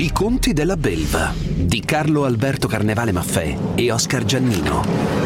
I conti della belva di Carlo Alberto Carnevale Maffè e Oscar Giannino.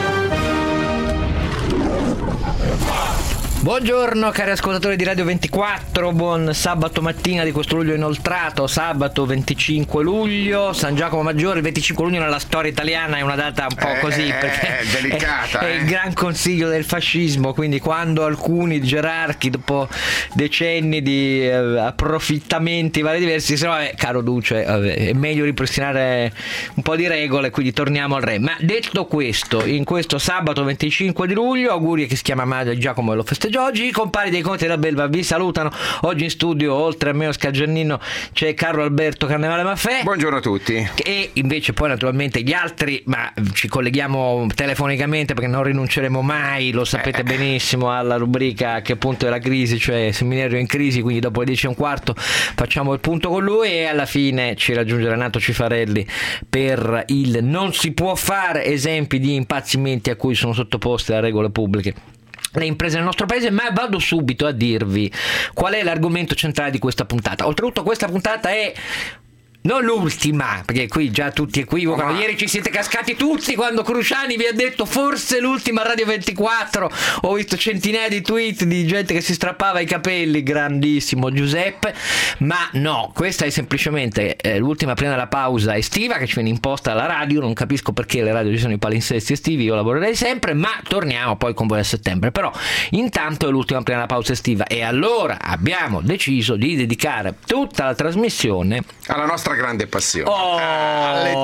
Buongiorno cari ascoltatori di Radio 24, buon sabato mattina di questo luglio inoltrato, sabato 25 luglio, San Giacomo Maggiore. Il 25 luglio nella storia italiana è una data un po' così, perché è delicata, è il gran consiglio del fascismo, quindi quando alcuni gerarchi dopo decenni di approfittamenti vari diversi dicono caro Duce, è meglio ripristinare un po' di regole, quindi torniamo al re. Ma detto questo, in questo sabato 25 di luglio, auguri a chi si chiama Mario Giacomo e lo festeggia oggi. I compari dei conti della belva vi salutano. Oggi in studio, oltre a me Oscar Giannino, c'è Carlo Alberto Carnevale Maffè. Buongiorno a tutti. E invece poi naturalmente gli altri, ma ci colleghiamo telefonicamente perché non rinunceremo mai, lo sapete benissimo, alla rubrica A che punto è la crisi, cioè Seminario in crisi, quindi dopo le 10:15 facciamo il punto con lui e alla fine ci raggiunge Renato Cifarelli per il non si può fare, esempi di impazzimenti a cui sono sottoposte le regole pubbliche le imprese nel nostro paese. Ma vado subito a dirvi qual è l'argomento centrale di questa puntata. Oltretutto questa puntata è non l'ultima, perché qui già tutti equivocano. Ieri ci siete cascati tutti quando Cruciani vi ha detto forse l'ultima Radio 24. Ho visto centinaia di tweet di gente che si strappava i capelli, grandissimo Giuseppe. Ma no, questa è semplicemente l'ultima prima della pausa estiva che ci viene imposta alla radio. Non capisco perché le radio ci sono i palinsesti estivi, io lavorerei sempre, ma torniamo poi con voi a settembre. Però intanto è l'ultima prima della pausa estiva e allora abbiamo deciso di dedicare tutta la trasmissione alla nostra grande passione, alle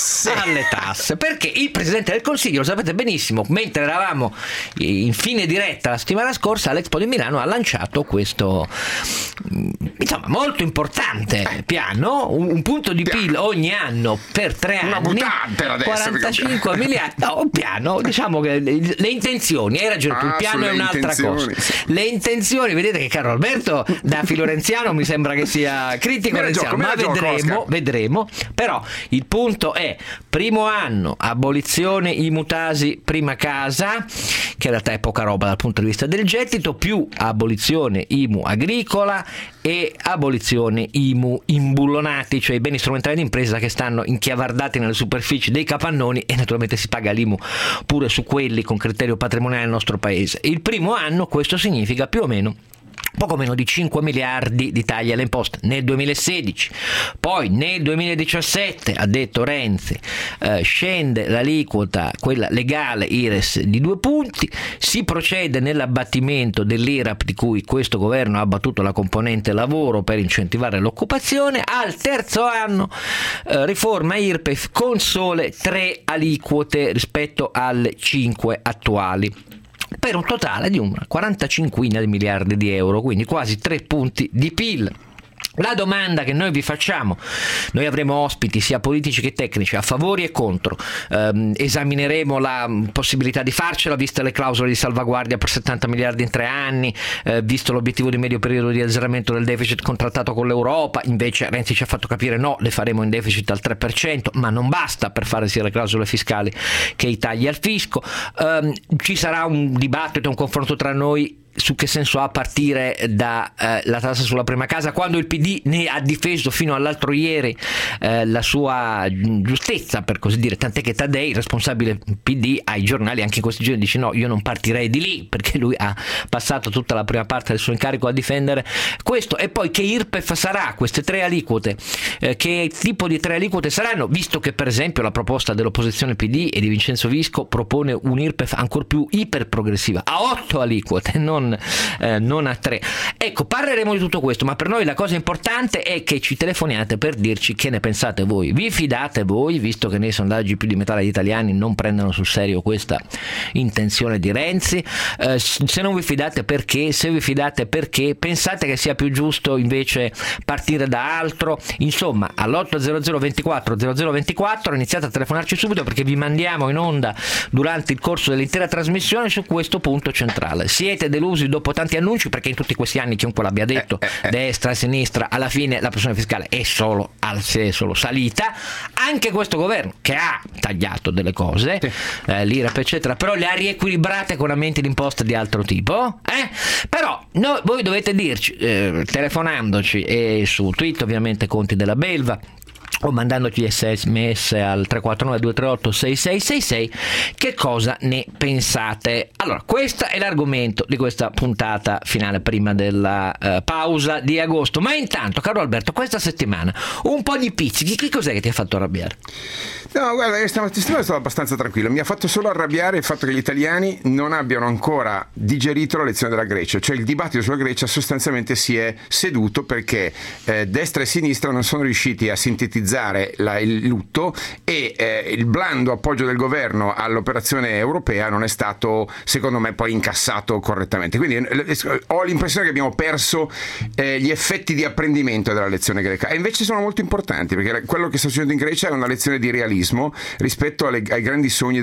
tasse, perché il Presidente del Consiglio, lo sapete benissimo, mentre eravamo in fine diretta la settimana scorsa all'Expo di Milano, ha lanciato questo insomma molto importante piano, un punto di PIL ogni anno per 3 anni, una mutante adesso, 45 miliardi, no, un piano, diciamo che le intenzioni, hai ragione tu, il piano è un'altra cosa, le intenzioni, vedete che Carlo Alberto da filorenziano mi sembra che sia critico renziano, ma vedremo, però il punto è: primo anno, abolizione IMU-TASI prima casa, che in realtà è poca roba dal punto di vista del gettito, più abolizione IMU agricola e abolizione IMU imbullonati, cioè i beni strumentali d'impresa che stanno inchiavardati nelle superfici dei capannoni, e naturalmente si paga l'IMU pure su quelli con criterio patrimoniale nel nostro paese. Il primo anno questo significa più o meno poco meno di 5 miliardi di tagli alle imposte nel 2016. Poi nel 2017, ha detto Renzi, scende l'aliquota, quella legale IRES, di 2 punti, si procede nell'abbattimento dell'IRAP di cui questo governo ha abbattuto la componente lavoro per incentivare l'occupazione. Al terzo anno riforma IRPEF con sole 3 aliquote rispetto alle 5 attuali, per un totale di una 45 di miliardi di euro, quindi quasi 3 punti di PIL. La domanda che noi vi facciamo, noi avremo ospiti sia politici che tecnici a favori e contro, esamineremo la possibilità di farcela viste le clausole di salvaguardia per 70 miliardi in 3 anni, visto l'obiettivo di medio periodo di azzeramento del deficit contrattato con l'Europa. Invece Renzi ci ha fatto capire no, le faremo in deficit al 3%, ma non basta per fare sia le clausole fiscali che i tagli al fisco. Ci sarà un dibattito, un confronto tra noi su che senso ha partire da la tassa sulla prima casa, quando il PD ne ha difeso fino all'altro ieri la sua giustezza, per così dire, tant'è che Taddei, responsabile PD, ai giornali anche in questi giorni dice no, io non partirei di lì, perché lui ha passato tutta la prima parte del suo incarico a difendere questo. E poi che IRPEF sarà, queste 3 aliquote, che tipo di 3 aliquote saranno, visto che per esempio la proposta dell'opposizione PD e di Vincenzo Visco propone un IRPEF ancor più iperprogressiva a 8 aliquote, non a 3. Ecco, parleremo di tutto questo, ma per noi la cosa importante è che ci telefoniate per dirci che ne pensate voi. Vi fidate voi, visto che nei sondaggi più di metà degli italiani non prendono sul serio questa intenzione di Renzi? Se non vi fidate, perché? Se vi fidate, perché? Pensate che sia più giusto invece partire da altro? Insomma, all'800 24 0024 iniziate a telefonarci subito, perché vi mandiamo in onda durante il corso dell'intera trasmissione su questo punto centrale. Siete delusi delusi dopo tanti annunci, perché in tutti questi anni chiunque l'abbia detto, destra, sinistra, alla fine la pressione fiscale è solo salita. Anche questo governo che ha tagliato delle cose, l'IRAP eccetera, però le ha riequilibrate con aumenti d'imposta di altro tipo, però voi dovete dirci, telefonandoci e su Twitter ovviamente Conti della Belva, o mandandoci SMS al 349 238 6666, che cosa ne pensate. Allora, questo è l'argomento di questa puntata finale prima della pausa di agosto. Ma intanto, caro Alberto, questa settimana un po' di pizzichi, che cos'è che ti ha fatto arrabbiare? No, guarda, questa settimana è stato abbastanza tranquillo. Mi ha fatto solo arrabbiare il fatto che gli italiani non abbiano ancora digerito la lezione della Grecia. Cioè il dibattito sulla Grecia sostanzialmente si è seduto perché destra e sinistra non sono riusciti a sintetizzare il lutto, e il blando appoggio del governo all'operazione europea non è stato, secondo me, poi incassato correttamente. Quindi ho l'impressione che abbiamo perso gli effetti di apprendimento della lezione greca, e invece sono molto importanti, perché quello che sta succedendo in Grecia è una lezione di realismo rispetto ai grandi sogni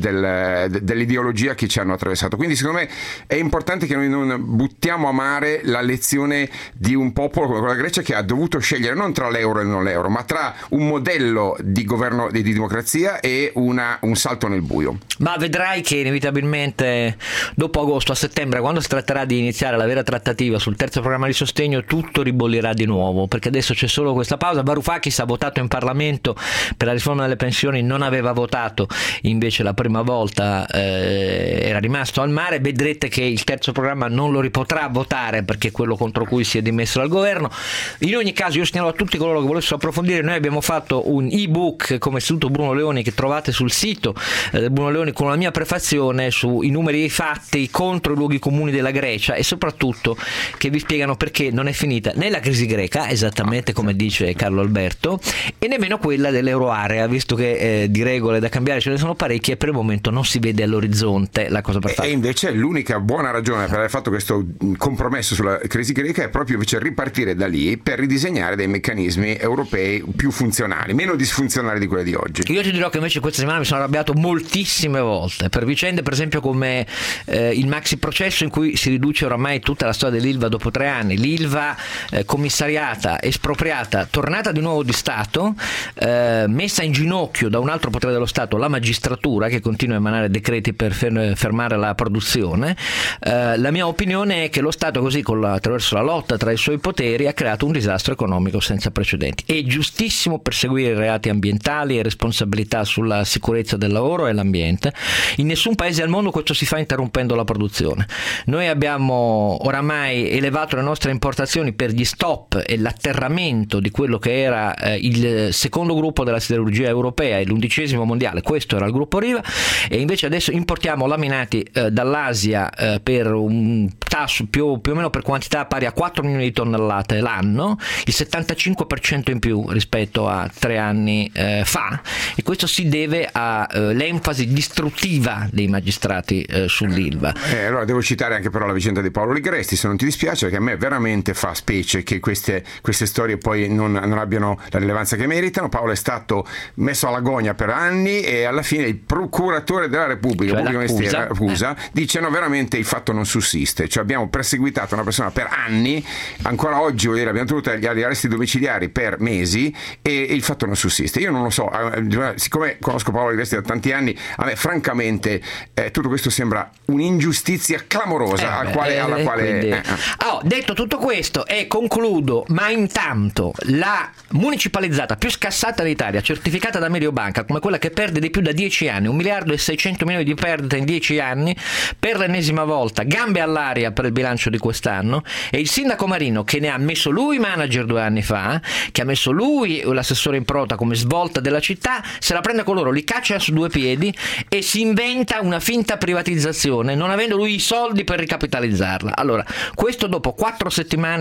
dell'ideologia che ci hanno attraversato. Quindi secondo me è importante che noi non buttiamo a mare la lezione di un popolo come la Grecia, che ha dovuto scegliere non tra l'euro e non l'euro, ma tra un modello di governo di democrazia e un salto nel buio. Ma vedrai che inevitabilmente dopo agosto, a settembre, quando si tratterà di iniziare la vera trattativa sul terzo programma di sostegno, tutto ribollirà di nuovo, perché adesso c'è solo questa pausa. Varoufakis ha votato in Parlamento per la riforma delle pensioni, non aveva votato invece la prima volta, era rimasto al mare. Vedrete che il terzo programma non lo ripotrà votare, perché è quello contro cui si è dimesso dal governo. In ogni caso io segnalo a tutti coloro che volessero approfondire, noi abbiamo fatto un ebook come Istituto Bruno Leoni, che trovate sul sito del Bruno Leoni, con la mia prefazione sui numeri e i fatti contro i luoghi comuni della Grecia, e soprattutto che vi spiegano perché non è finita né la crisi greca, esattamente come dice Carlo Alberto, e nemmeno quella dell'euroarea, visto che di regole da cambiare ce ne sono parecchie e per il momento non si vede all'orizzonte la cosa per fare. E invece l'unica buona ragione per aver fatto questo compromesso sulla crisi greca è proprio invece ripartire da lì per ridisegnare dei meccanismi europei più funzionali, meno disfunzionali di quelli di oggi. Io ti dirò che invece questa settimana mi sono arrabbiato moltissime volte per vicende, per esempio come il maxi processo in cui si riduce oramai tutta la storia dell'Ilva dopo 3 anni, l'Ilva commissariata, espropriata, tornata di nuovo di Stato, messa in ginocchio da un altro potere dello Stato, la magistratura, che continua a emanare decreti per fermare la produzione. La mia opinione è che lo Stato così, attraverso la lotta tra i suoi poteri, ha creato un disastro economico senza precedenti. È giustissimo perseguire i reati ambientali e responsabilità sulla sicurezza del lavoro e l'ambiente. In nessun paese al mondo questo si fa interrompendo la produzione. Noi abbiamo oramai elevato le nostre importazioni per gli stop e l'atterramento di quello che era il secondo gruppo della siderurgia europea e l'11° mondiale, questo era il gruppo Riva, e invece adesso importiamo laminati dall'Asia per un tasso più o meno per quantità pari a 4 milioni di tonnellate l'anno, il 75% in più rispetto a 3 anni fa, e questo si deve all'enfasi distruttiva dei magistrati sull'Ilva. Allora devo citare anche però la vicenda di Paolo Ligresti, se non ti dispiace, perché a me veramente fa specie che queste storie poi non abbiano la rilevanza che meritano. Paolo è stato messo alla gogna per anni e alla fine il procuratore della Repubblica, cioè l'accusa, dice no, veramente il fatto non sussiste, cioè abbiamo perseguitato una persona per anni, ancora oggi vuol dire, abbiamo tenuto gli arresti domiciliari per mesi e il fatto non sussiste. Io non lo so, siccome conosco Paolo Ligresti da tanti anni, a me francamente tutto questo sembra un'ingiustizia clamorosa alla quale detto tutto questo, e concludo, ma intanto la municipalizzata più scassata d'Italia, certificata da Mediobanca come quella che perde di più da 10 anni, 1 miliardo e 600 milioni di perdita in 10 anni, per l'ennesima volta gambe all'aria per il bilancio di quest'anno, e il sindaco Marino, che ne ha messo lui manager 2 anni fa, che ha messo lui l'assessore in prota come svolta della città, se la prende con loro, li caccia su 2 piedi e si inventa una finta privatizzazione, non avendo lui i soldi per ricapitalizzarla. Allora, questo dopo 4 settimane di sciopero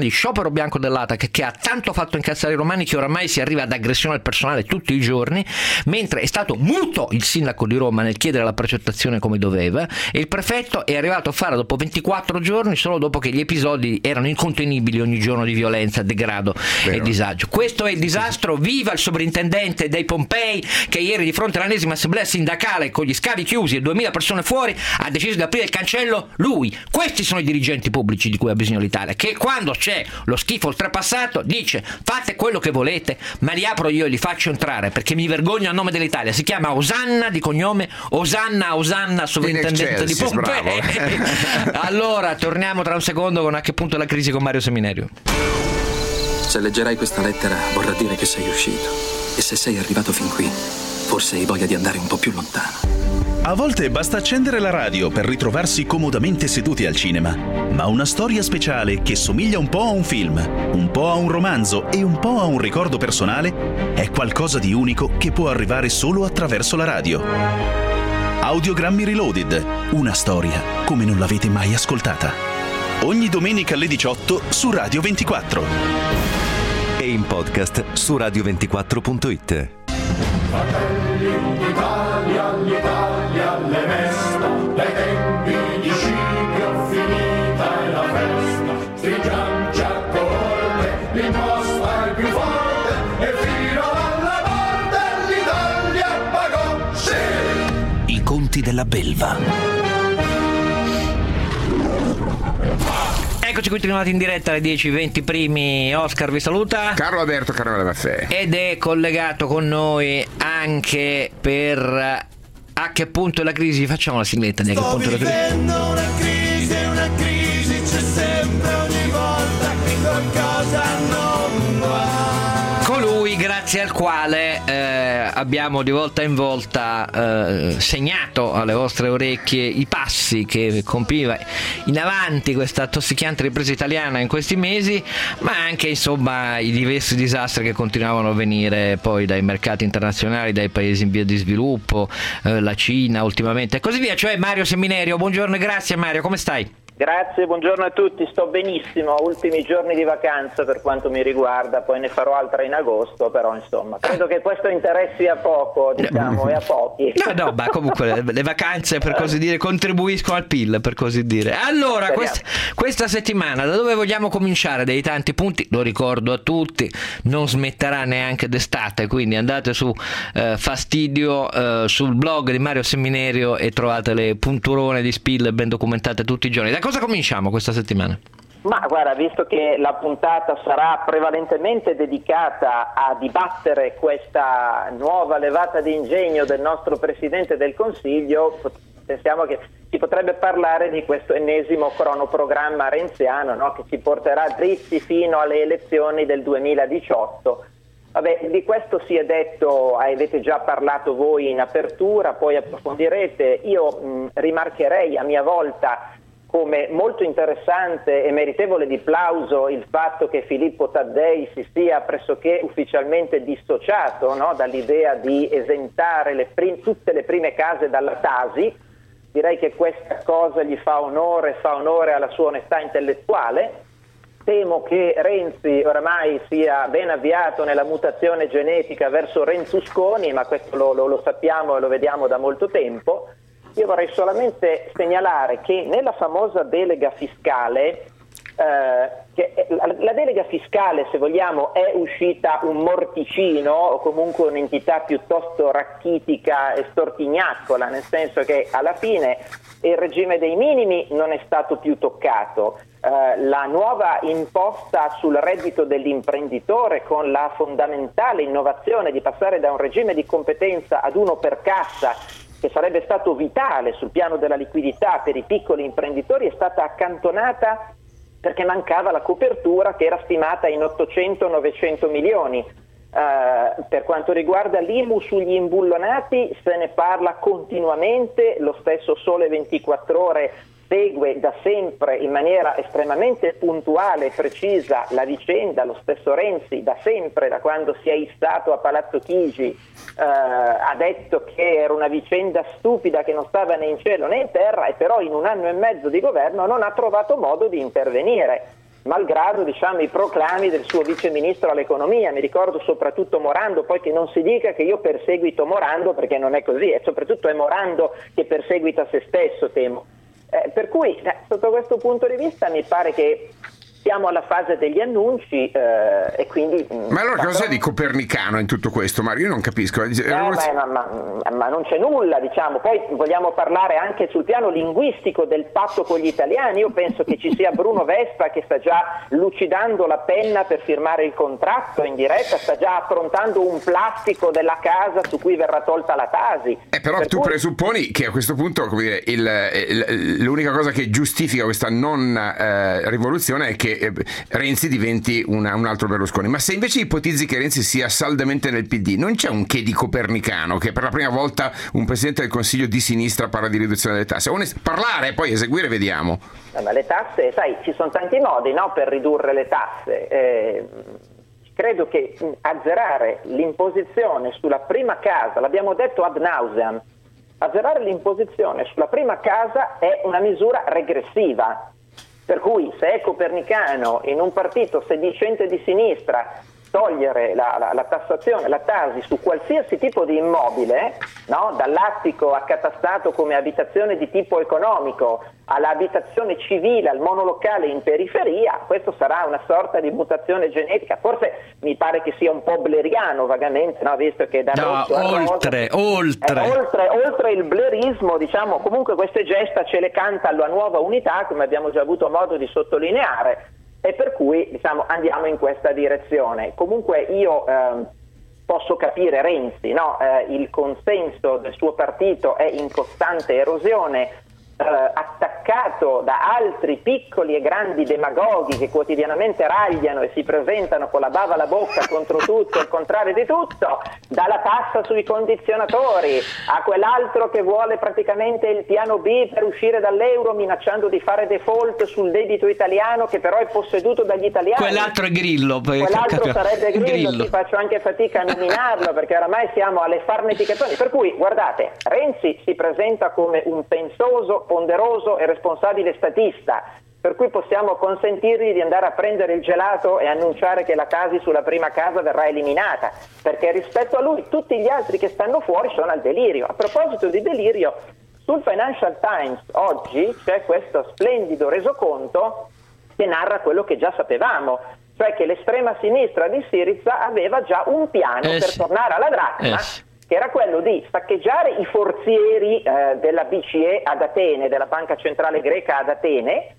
caro Bianco dell'Atac, che ha tanto fatto incazzare i romani che oramai si arriva ad aggressione al personale tutti i giorni, mentre è stato muto il sindaco di Roma nel chiedere la precettazione come doveva, e il prefetto è arrivato a fare dopo 24 giorni, solo dopo che gli episodi erano incontenibili ogni giorno di violenza, degrado e disagio. Questo è il disastro. Viva il sovrintendente dei Pompei, che ieri di fronte all'ennesima assemblea sindacale con gli scavi chiusi e 2000 persone fuori ha deciso di aprire il cancello lui. Questi sono i dirigenti pubblici di cui ha bisogno l'Italia, che quando c'è lo schifo oltrepassato dice fate quello che volete, ma li apro io e li faccio entrare, perché mi vergogno a nome dell'Italia. Si chiama Osanna di cognome, Osanna sovrintendente di Pompei. Allora torniamo tra un secondo con A che punto è la crisi con Mario Seminerio. Se leggerai questa lettera vorrà dire che sei uscito, e se sei arrivato fin qui forse hai voglia di andare un po' più lontano. A volte basta accendere la radio per ritrovarsi comodamente seduti al cinema, ma una storia speciale che somiglia un po' a un film, un po' a un romanzo e un po' a un ricordo personale è qualcosa di unico che può arrivare solo attraverso la radio. Audiogrammi Reloaded, una storia come non l'avete mai ascoltata. Ogni domenica alle 18 su Radio 24. E in podcast su radio24.it. Fratelli d'Italia, l'Italia le mesta, dai tempi di Scipio finita è la festa, stringiamoci a corte, l'imposta è più forte, e fino alla morte l'Italia pagò, sì! I conti della belva. Eccoci qui tornati in diretta alle 10:20 primi. Oscar vi saluta. Carlo Alberto Carnevale Maffei. Ed è collegato con noi anche per A che punto è la crisi. Facciamo la sigletta di A che punto è la crisi. Una crisi c'è sempre ogni volta che qualcosa non va. Colui grazie al quale abbiamo di volta in volta segnato alle vostre orecchie i passi che compiva in avanti questa tossicchiante ripresa italiana in questi mesi, ma anche insomma i diversi disastri che continuavano a venire poi dai mercati internazionali, dai paesi in via di sviluppo, la Cina ultimamente e così via. Cioè Mario Seminerio, buongiorno e grazie. Mario, come stai? Grazie, buongiorno a tutti, sto benissimo, ultimi giorni di vacanza per quanto mi riguarda, poi ne farò altre in agosto, però insomma, credo che questo interessi a poco, diciamo, e a pochi. No, ma comunque le vacanze, per così dire, contribuiscono al PIL, per così dire. Allora, questa settimana, da dove vogliamo cominciare? Dei tanti punti, lo ricordo a tutti, non smetterà neanche d'estate, quindi andate su Fastidio, sul blog di Mario Seminerio e trovate le punturone di Spill ben documentate tutti i giorni. Da cosa cominciamo questa settimana? Ma guarda, visto che la puntata sarà prevalentemente dedicata a dibattere questa nuova levata di ingegno del nostro Presidente del Consiglio, pensiamo che si potrebbe parlare di questo ennesimo cronoprogramma renziano, no? Che ci porterà dritti fino alle elezioni del 2018. Vabbè, di questo si è detto, avete già parlato voi in apertura, poi approfondirete. Io rimarcherei a mia volta come molto interessante e meritevole di plauso il fatto che Filippo Taddei si sia pressoché ufficialmente dissociato, no, dall'idea di esentare tutte le prime case dalla Tasi. Direi che questa cosa gli fa onore alla sua onestà intellettuale. Temo che Renzi oramai sia ben avviato nella mutazione genetica verso Renzusconi, ma questo lo sappiamo e lo vediamo da molto tempo. Io vorrei solamente segnalare che nella famosa delega fiscale, la delega fiscale, se vogliamo, è uscita un morticino o comunque un'entità piuttosto rachitica e stortignaccola, nel senso che alla fine il regime dei minimi non è stato più toccato. La nuova imposta sul reddito dell'imprenditore, con la fondamentale innovazione di passare da un regime di competenza ad uno per cassa, che sarebbe stato vitale sul piano della liquidità per i piccoli imprenditori, è stata accantonata perché mancava la copertura che era stimata in 800-900 milioni. Per quanto riguarda l'IMU sugli imbullonati se ne parla continuamente, lo stesso Sole 24 Ore segue da sempre in maniera estremamente puntuale e precisa la vicenda. Lo stesso Renzi da sempre, da quando si è issato a Palazzo Chigi, ha detto che era una vicenda stupida che non stava né in cielo né in terra, e però in un anno e mezzo di governo non ha trovato modo di intervenire. malgrado diciamo i proclami del suo vice ministro all'economia. Mi ricordo soprattutto Morando, poi che non si dica che io perseguito Morando, perché non è così, e soprattutto è Morando che perseguita se stesso, temo. Per cui sotto questo punto di vista mi pare che siamo alla fase degli annunci e quindi... Ma allora cosa c'è di copernicano in tutto questo, Mario? Io non capisco. Ma non c'è nulla, diciamo. Poi vogliamo parlare anche sul piano linguistico del patto con gli italiani. Io penso che ci sia Bruno Vespa che sta già lucidando la penna per firmare il contratto in diretta, sta già approntando un plastico della casa su cui verrà tolta la Tasi. Però tu presupponi che a questo punto, come dire, l'unica cosa che giustifica questa non rivoluzione è che Renzi diventi un altro Berlusconi. Ma se invece ipotizzi che Renzi sia saldamente nel PD, non c'è un che di copernicano che per la prima volta un Presidente del Consiglio di sinistra parla di riduzione delle tasse? Parlare e poi eseguire, vediamo. Ma le tasse, sai, ci sono tanti modi, no, per ridurre le tasse. Credo che azzerare l'imposizione sulla prima casa, l'abbiamo detto ad nauseam, azzerare l'imposizione sulla prima casa è una misura regressiva. Per cui se è copernicano in un partito sedicente di sinistra togliere la tassazione, la Tasi su qualsiasi tipo di immobile, no? Dall'attico accatastato come abitazione di tipo economico all'abitazione civile, al monolocale in periferia, questo sarà una sorta di mutazione genetica. Forse mi pare che sia un po' bleriano vagamente, no? Visto che da rosso oltre il blerismo, diciamo, comunque queste gesta ce le canta la nuova unità, come abbiamo già avuto modo di sottolineare. E per cui diciamo andiamo in questa direzione. Comunque io posso capire Renzi, no? Il consenso del suo partito è in costante erosione, attaccato da altri piccoli e grandi demagoghi che quotidianamente ragliano e si presentano con la bava alla bocca contro tutto, il contrario di tutto, dalla tassa sui condizionatori a quell'altro che vuole praticamente il piano B per uscire dall'euro minacciando di fare default sul debito italiano che però è posseduto dagli italiani. Quell'altro è Grillo. Quell'altro sarebbe Grillo. Sì, faccio anche fatica a nominarlo perché oramai siamo alle farneticazioni. Per cui guardate, Renzi si presenta come un pensoso, ponderoso e responsabile statista, per cui possiamo consentirgli di andare a prendere il gelato e annunciare che la Tasi sulla prima casa verrà eliminata, perché rispetto a lui tutti gli altri che stanno fuori sono al delirio. A proposito di delirio, sul Financial Times oggi c'è questo splendido resoconto che narra quello che già sapevamo, cioè che l'estrema sinistra di Syriza aveva già un piano per tornare alla dracma, che era quello di saccheggiare i forzieri della BCE ad Atene, della Banca Centrale Greca ad Atene,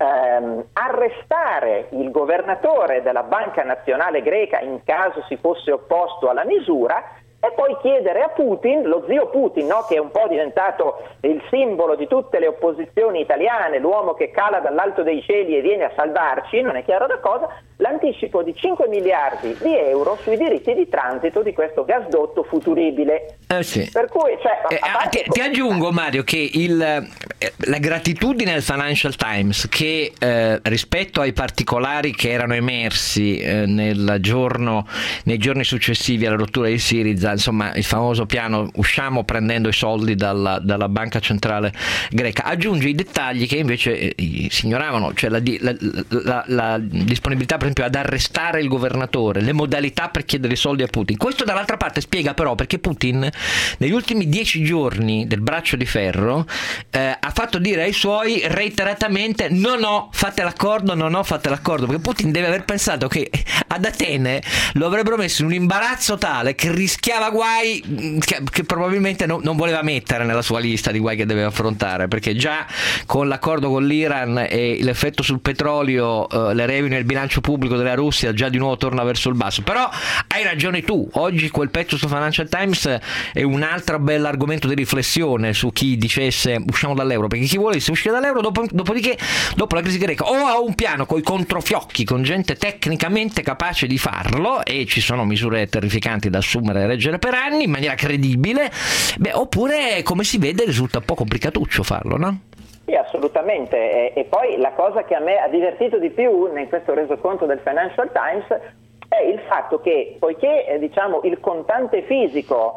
arrestare il governatore della Banca Nazionale Greca in caso si fosse opposto alla misura e poi chiedere a Putin, lo zio Putin, no, che è un po' diventato il simbolo di tutte le opposizioni italiane, l'uomo che cala dall'alto dei cieli e viene a salvarci, non è chiaro da cosa, l'anticipo di 5 miliardi di euro sui diritti di transito di questo gasdotto futuribile. Sì. Per cui, ti aggiungo, Mario, che la gratitudine del Financial Times che rispetto ai particolari che erano emersi nei giorni successivi alla rottura di Syriza, insomma il famoso piano usciamo prendendo i soldi dalla Banca Centrale Greca, aggiunge i dettagli che invece si ignoravano, cioè la disponibilità per esempio ad arrestare il governatore, le modalità per chiedere i soldi a Putin. Questo dall'altra parte spiega però perché Putin negli ultimi 10 giorni del braccio di ferro ha fatto dire ai suoi reiteratamente no, fate l'accordo, perché Putin deve aver pensato che ad Atene lo avrebbero messo in un imbarazzo tale che rischiava guai che probabilmente non voleva mettere nella sua lista di guai che deve affrontare, perché già con l'accordo con l'Iran e l'effetto sul petrolio, le revenue e il bilancio pubblico della Russia già di nuovo torna verso il basso. Però hai ragione tu, oggi quel pezzo su Financial Times è un altro bell'argomento di riflessione su chi dicesse usciamo dall'euro, perché chi volesse uscire dall'euro dopodiché dopo la crisi greca o ha un piano coi controfiocchi con gente tecnicamente capace di farlo, e ci sono misure terrificanti da assumere e reggere per anni in maniera credibile, oppure come si vede risulta un po' complicatuccio farlo, no? Sì, assolutamente. E poi la cosa che a me ha divertito di più in questo resoconto del Financial Times è il fatto che, poiché diciamo il contante fisico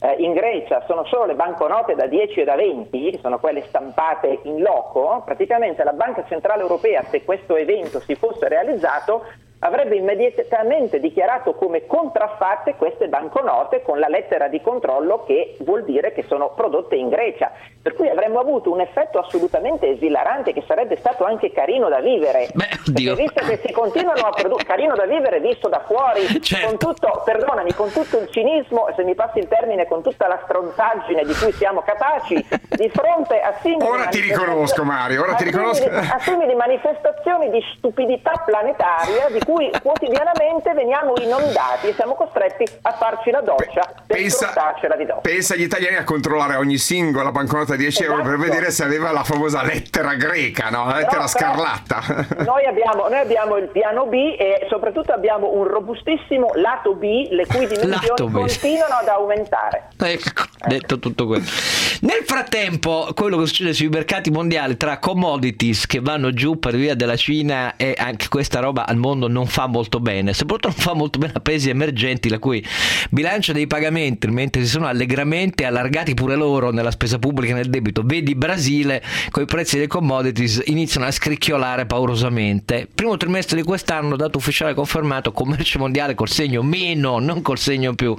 in Grecia sono solo le banconote da 10 e da 20, che sono quelle stampate in loco, praticamente la Banca Centrale Europea, se questo evento si fosse realizzato, avrebbe immediatamente dichiarato come contraffatte queste banconote con la lettera di controllo, che vuol dire che sono prodotte in Grecia, per cui avremmo avuto un effetto assolutamente esilarante, che sarebbe stato anche carino da vivere. Perché visto che si continuano a produrre, carino da vivere visto da fuori, certo, con tutto, perdonami, con tutto il cinismo, se mi passi il termine, con tutta la stronzaggine di cui siamo capaci, di fronte a simili ora ti riconosco, Mario, ora ti riconosco, a simili manifestazioni di stupidità planetaria di cui quotidianamente veniamo inondati e siamo costretti a farci la doccia per scrottarcela di dosso. Pensa agli italiani a controllare ogni singola banconota 10 euro per vedere se aveva la famosa lettera greca, no? La lettera scarlatta. Noi abbiamo il piano B e soprattutto abbiamo un robustissimo lato B, le cui dimensioni continuano ad aumentare. Detto tutto questo. Nel frattempo, quello che succede sui mercati mondiali tra commodities che vanno giù per via della Cina, e anche questa roba al mondo non fa molto bene, soprattutto non fa molto bene a paesi emergenti la cui bilancia dei pagamenti, mentre si sono allegramente allargati pure loro nella spesa pubblica e nel debito. Vedi Brasile, con i prezzi dei commodities iniziano a scricchiolare paurosamente. Primo trimestre di quest'anno, dato ufficiale confermato, commercio mondiale col segno meno, non col segno più.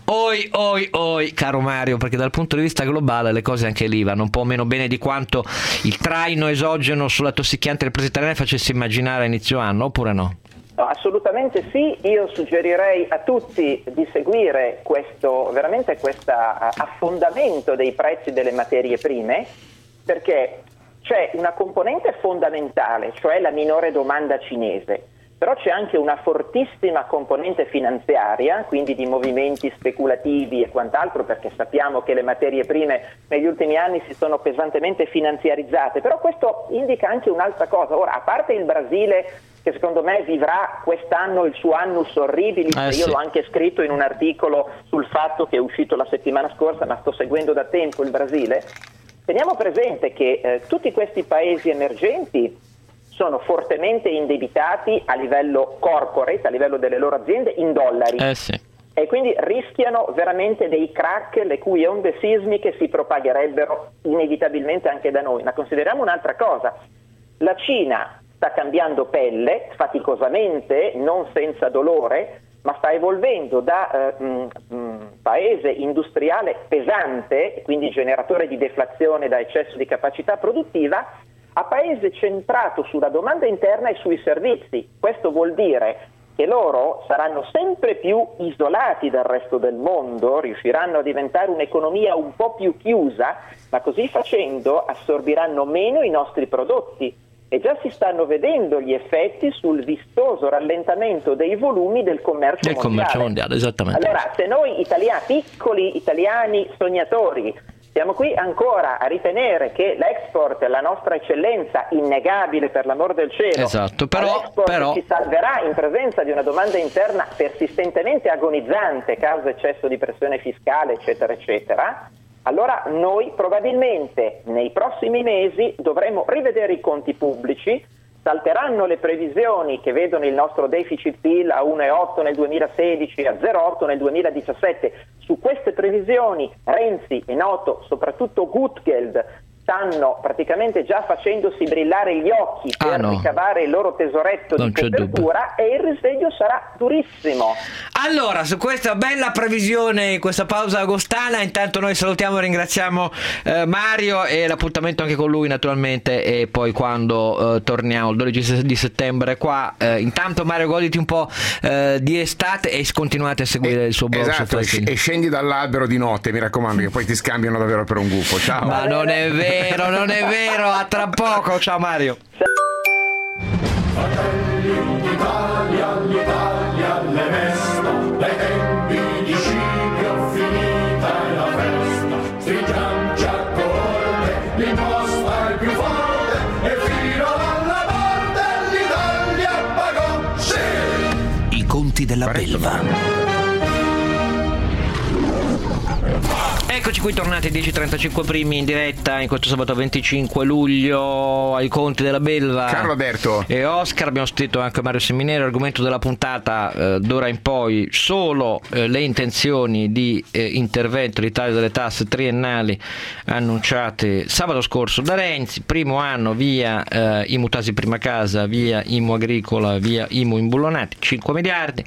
Oi, caro Mario, perché dal punto di vista globale le cose anche lì vanno un po' meno bene di quanto il traino esogeno sulla tossicchiante del prezzo italiano facesse immaginare a inizio anno, oppure no? No, assolutamente sì. Io suggerirei a tutti di seguire questo affondamento dei prezzi delle materie prime, perché c'è una componente fondamentale, cioè la minore domanda cinese, però c'è anche una fortissima componente finanziaria, quindi di movimenti speculativi e quant'altro, perché sappiamo che le materie prime negli ultimi anni si sono pesantemente finanziarizzate. Però questo indica anche un'altra cosa. Ora, a parte il Brasile, che secondo me vivrà quest'anno il suo annus horribilis, io l'ho anche scritto in un articolo sul Fatto che è uscito la settimana scorsa, ma sto seguendo da tempo il Brasile, teniamo presente che tutti questi paesi emergenti sono fortemente indebitati a livello corporate, a livello delle loro aziende, in dollari. E quindi rischiano veramente dei crack, le cui onde sismiche si propagherebbero inevitabilmente anche da noi. Ma consideriamo un'altra cosa: la Cina sta cambiando pelle, faticosamente, non senza dolore, ma sta evolvendo da paese industriale pesante, quindi generatore di deflazione da eccesso di capacità produttiva, a paese centrato sulla domanda interna e sui servizi. Questo vuol dire che loro saranno sempre più isolati dal resto del mondo, riusciranno a diventare un'economia un po' più chiusa, ma così facendo assorbiranno meno i nostri prodotti. E già si stanno vedendo gli effetti sul vistoso rallentamento dei volumi del commercio mondiale. Esattamente. Allora, se noi piccoli italiani sognatori, siamo qui ancora a ritenere che l'export è la nostra eccellenza innegabile, per l'amor del cielo, però ci salverà in presenza di una domanda interna persistentemente agonizzante causa eccesso di pressione fiscale, eccetera, eccetera, allora noi probabilmente nei prossimi mesi dovremo rivedere i conti pubblici, salteranno le previsioni che vedono il nostro deficit PIL a 1,8 nel 2016 e a 0,8 nel 2017. Su queste previsioni Renzi e noto soprattutto Gutgeld stanno praticamente già facendosi brillare gli occhi per ricavare il loro tesoretto di copertura, e il risveglio sarà durissimo. Allora, su questa bella previsione, questa pausa agostana, intanto noi salutiamo e ringraziamo Mario, e l'appuntamento anche con lui naturalmente, e poi quando torniamo il 12 di settembre qua. Intanto Mario, goditi un po' di estate e continuate a seguire il suo blog. Esatto, e scendi dall'albero di notte, mi raccomando, che poi ti scambiano davvero per un gufo. Ciao. Ma non è vero, a tra poco. Ciao Mario. Fratelli d'Italia, l'Italia le mesta, dai tempi di Scipio finita è la festa, stringiamoci a corte, l'imposta è più forte, e fino alla morte l'Italia pagò, sì! I conti della belva. Eccoci qui tornati 10:35 primi in diretta in questo sabato 25 luglio ai conti della Belva. Carlo Alberto e Oscar, abbiamo scritto anche Mario Seminero. Argomento della puntata d'ora in poi solo le intenzioni di intervento di taglio delle tasse triennali annunciate sabato scorso da Renzi. Primo anno via IMU Tasi Prima Casa, via IMU Agricola, via IMU Imbullonati, 5 miliardi,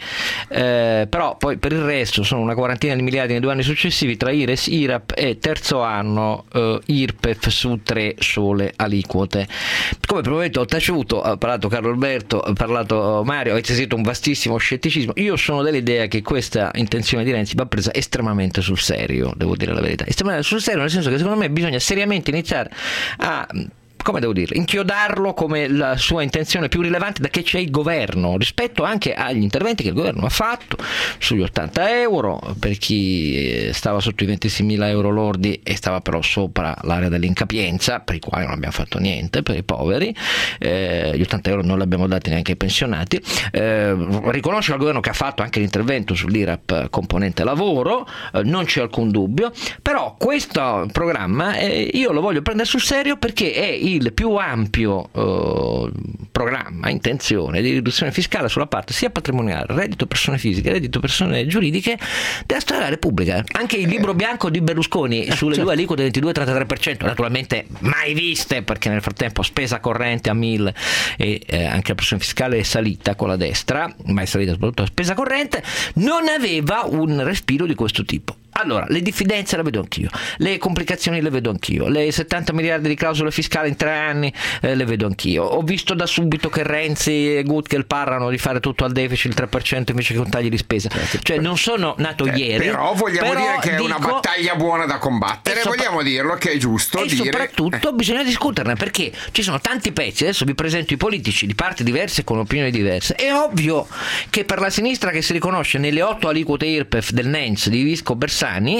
però poi per il resto sono una quarantina di miliardi nei 2 anni successivi tra IRES, IRAP e terzo anno IRPEF su 3 sole aliquote. Come primo momento ho taciuto, ha parlato Carlo Alberto, ha parlato Mario, avete sentito un vastissimo scetticismo. Io sono dell'idea che questa intenzione di Renzi va presa estremamente sul serio, devo dire la verità, estremamente sul serio, nel senso che secondo me bisogna seriamente iniziare a, come devo dire, inchiodarlo come la sua intenzione più rilevante da che c'è il governo, rispetto anche agli interventi che il governo ha fatto sugli 80 euro per chi stava sotto i 26.000 euro lordi e stava però sopra l'area dell'incapienza, per i quali non abbiamo fatto niente, per i poveri. Gli 80 euro non li abbiamo dati neanche ai pensionati. Riconosce al governo che ha fatto anche l'intervento sull'IRAP componente lavoro, non c'è alcun dubbio, però questo programma io lo voglio prendere sul serio perché è il più ampio programma, intenzione di riduzione fiscale sulla parte sia patrimoniale, reddito persone fisiche, reddito persone giuridiche della storia della Repubblica. Anche il libro bianco di Berlusconi sulle due aliquote 22-33%, naturalmente mai viste, perché nel frattempo spesa corrente a 1000 e anche la pressione fiscale è salita con la destra, ma è salita soprattutto la spesa corrente, non aveva un respiro di questo tipo. Allora, le diffidenze le vedo anch'io, le complicazioni le vedo anch'io, le 70 miliardi di clausole fiscali in 3 anni le vedo anch'io. Ho visto da subito che Renzi e Gutkel parlano di fare tutto al deficit il 3% invece che un taglio di spesa. Cioè non sono nato ieri. Però vogliamo dire che è una battaglia buona da combattere, vogliamo dirlo, che è giusto e dire. E soprattutto bisogna discuterne, perché ci sono tanti pezzi, adesso vi presento i politici di parti diverse con opinioni diverse. È ovvio che per la sinistra che si riconosce nelle 8 aliquote IRPEF del NENS di Visco Bersani,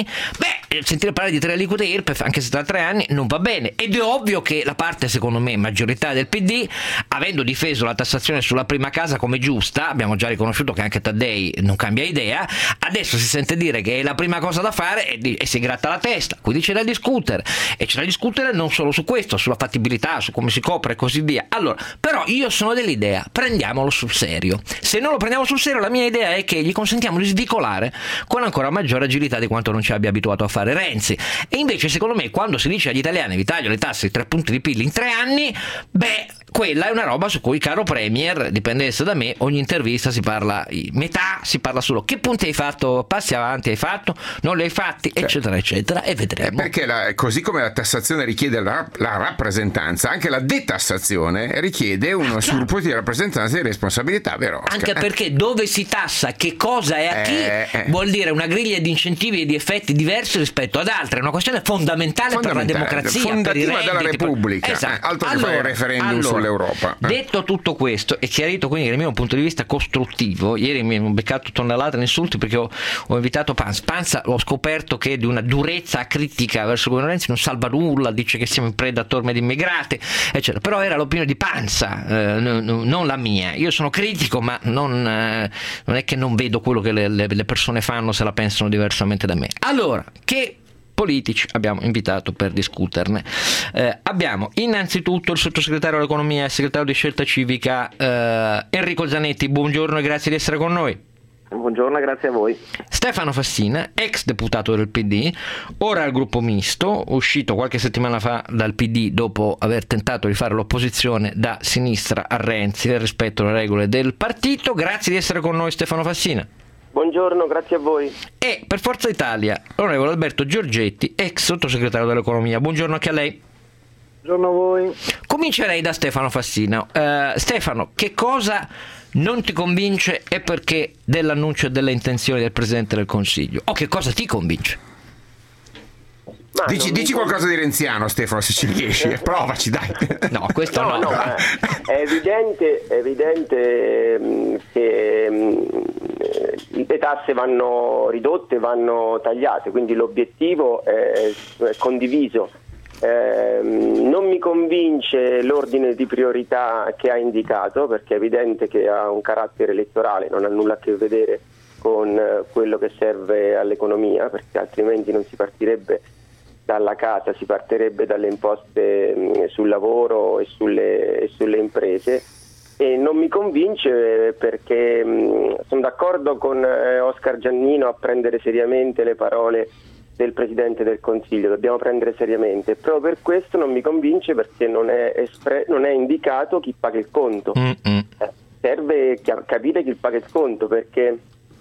sentire parlare di 3 aliquote IRPEF anche se tra 3 anni non va bene, ed è ovvio che la parte secondo me maggioritaria del PD, avendo difeso la tassazione sulla prima casa come giusta, abbiamo già riconosciuto che anche Taddei non cambia idea, adesso si sente dire che è la prima cosa da fare e si gratta la testa, quindi c'è da discutere, e c'è da discutere non solo su questo, sulla fattibilità, su come si copre e così via. Allora, però io sono dell'idea, prendiamolo sul serio. Se non lo prendiamo sul serio, la mia idea è che gli consentiamo di svicolare con ancora maggiore agilità di quanto non ci abbia abituato a fare Renzi. E invece secondo me quando si dice agli italiani vi taglio le tasse di 3 punti di PIL in 3 anni, quella è una roba su cui, caro Premier, dipendesse da me, ogni intervista si parla, metà si parla solo che punti hai fatto, passi avanti hai fatto, non li hai fatti, eccetera eccetera, e vedremo. Perché così come la tassazione richiede la rappresentanza, anche la detassazione richiede uno surplus di rappresentanza e di responsabilità, vero Oscar? Anche perché dove si tassa che cosa e a chi vuol dire una griglia di incentivi e di effetti diversi rispetto ad altre, è una questione fondamentale per la democrazia, fondativa per i redditi, della Repubblica, esatto. Altro che fare il referendum sull'Europa. Detto tutto questo e chiarito quindi dal mio punto di vista costruttivo, ieri mi hanno beccato tonnellate di insulti perché ho invitato Panza, ho scoperto che di una durezza critica verso il governo Renzi non salva nulla, dice che siamo in preda a torme di immigrati, eccetera. Però era l'opinione di Panza, non la mia. Io sono critico, ma non è che non vedo quello che le persone fanno se la pensano diversamente da me. Allora, che politici abbiamo invitato per discuterne? Abbiamo innanzitutto il sottosegretario all'economia e segretario di Scelta Civica Enrico Zanetti. Buongiorno e grazie di essere con noi. Buongiorno, grazie a voi. Stefano Fassina, ex deputato del PD, ora al gruppo misto, uscito qualche settimana fa dal PD dopo aver tentato di fare l'opposizione da sinistra a Renzi nel rispetto alle regole del partito. Grazie di essere con noi, Stefano Fassina. Buongiorno, grazie a voi. E per Forza Italia, l'onorevole Alberto Giorgetti, ex sottosegretario dell'economia. Buongiorno anche a lei. Buongiorno a voi. Comincerei da Stefano Fassina. Stefano, che cosa non ti convince e perché dell'annuncio e delle intenzioni del Presidente del Consiglio? O che cosa ti convince? Dici qualcosa di renziano, Stefano, se ci riesci, provaci, dai. No, questo no. È evidente che le tasse vanno ridotte, vanno tagliate, quindi l'obiettivo è condiviso. Non mi convince l'ordine di priorità che ha indicato, perché è evidente che ha un carattere elettorale, non ha nulla a che vedere con quello che serve all'economia, perché altrimenti non si partirebbe dalla casa, si partirebbe dalle imposte sul lavoro e sulle imprese. E non mi convince perché sono d'accordo con Oscar Giannino a prendere seriamente le parole del Presidente del Consiglio, dobbiamo prendere seriamente. Proprio per questo non mi convince, perché non è indicato chi paga il conto. Serve capire chi paga il conto, perché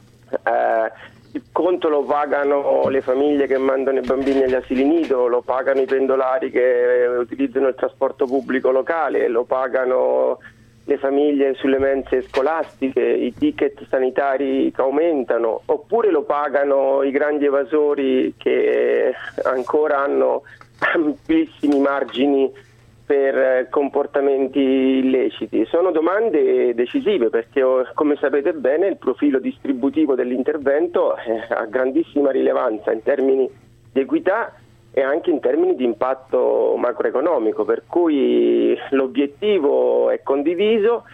il conto lo pagano le famiglie che mandano i bambini agli asili nido, lo pagano i pendolari che utilizzano il trasporto pubblico locale, lo pagano le famiglie sulle mense scolastiche, i ticket sanitari che aumentano, oppure lo pagano i grandi evasori che ancora hanno amplissimi margini per comportamenti illeciti. Sono domande decisive, perché come sapete bene il profilo distributivo dell'intervento ha grandissima rilevanza in termini di equità e anche in termini di impatto macroeconomico, per cui l'obiettivo è condiviso.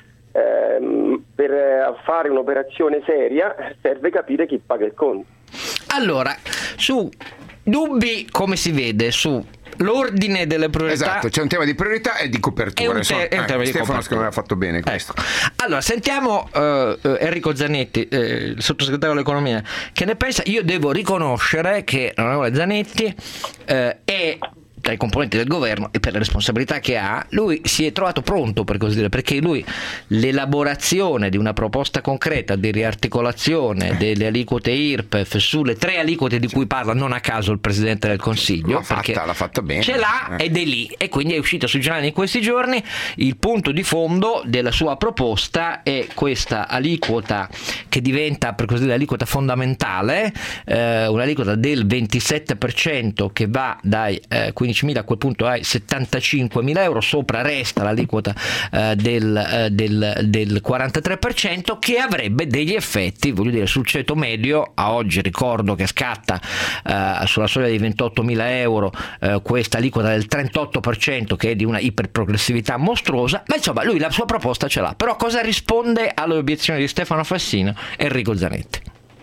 Per fare un'operazione seria serve capire chi paga il conto. Allora, su dubbi, come si vede, su l'ordine delle priorità. Esatto, c'è un tema di priorità e di copertura. Stefano secondo me ha fatto bene questo. Allora, sentiamo Enrico Zanetti, il sottosegretario all'economia, che ne pensa. Io devo riconoscere che l'onorevole Zanetti è tra i componenti del governo, e per le responsabilità che ha, lui si è trovato pronto, per così dire, perché lui l'elaborazione di una proposta concreta di riarticolazione delle aliquote IRPEF sulle 3 aliquote di cui parla non a caso il Presidente del Consiglio, l'ha fatta bene, ce l'ha ed è lì, e quindi è uscito sui giornali in questi giorni. Il punto di fondo della sua proposta è questa aliquota che diventa, per così dire, l'aliquota fondamentale, un'aliquota del 27% che va dai 15.000 a quel punto ai 75.000 euro, sopra resta l'aliquota del 43%, che avrebbe degli effetti, voglio dire, sul ceto medio. A oggi ricordo che scatta sulla soglia di 28.000 euro questa aliquota del 38%, che è di una iperprogressività mostruosa, ma insomma lui la sua proposta ce l'ha. Però cosa risponde alle obiezioni di Stefano Fassino Enrico Zanetti?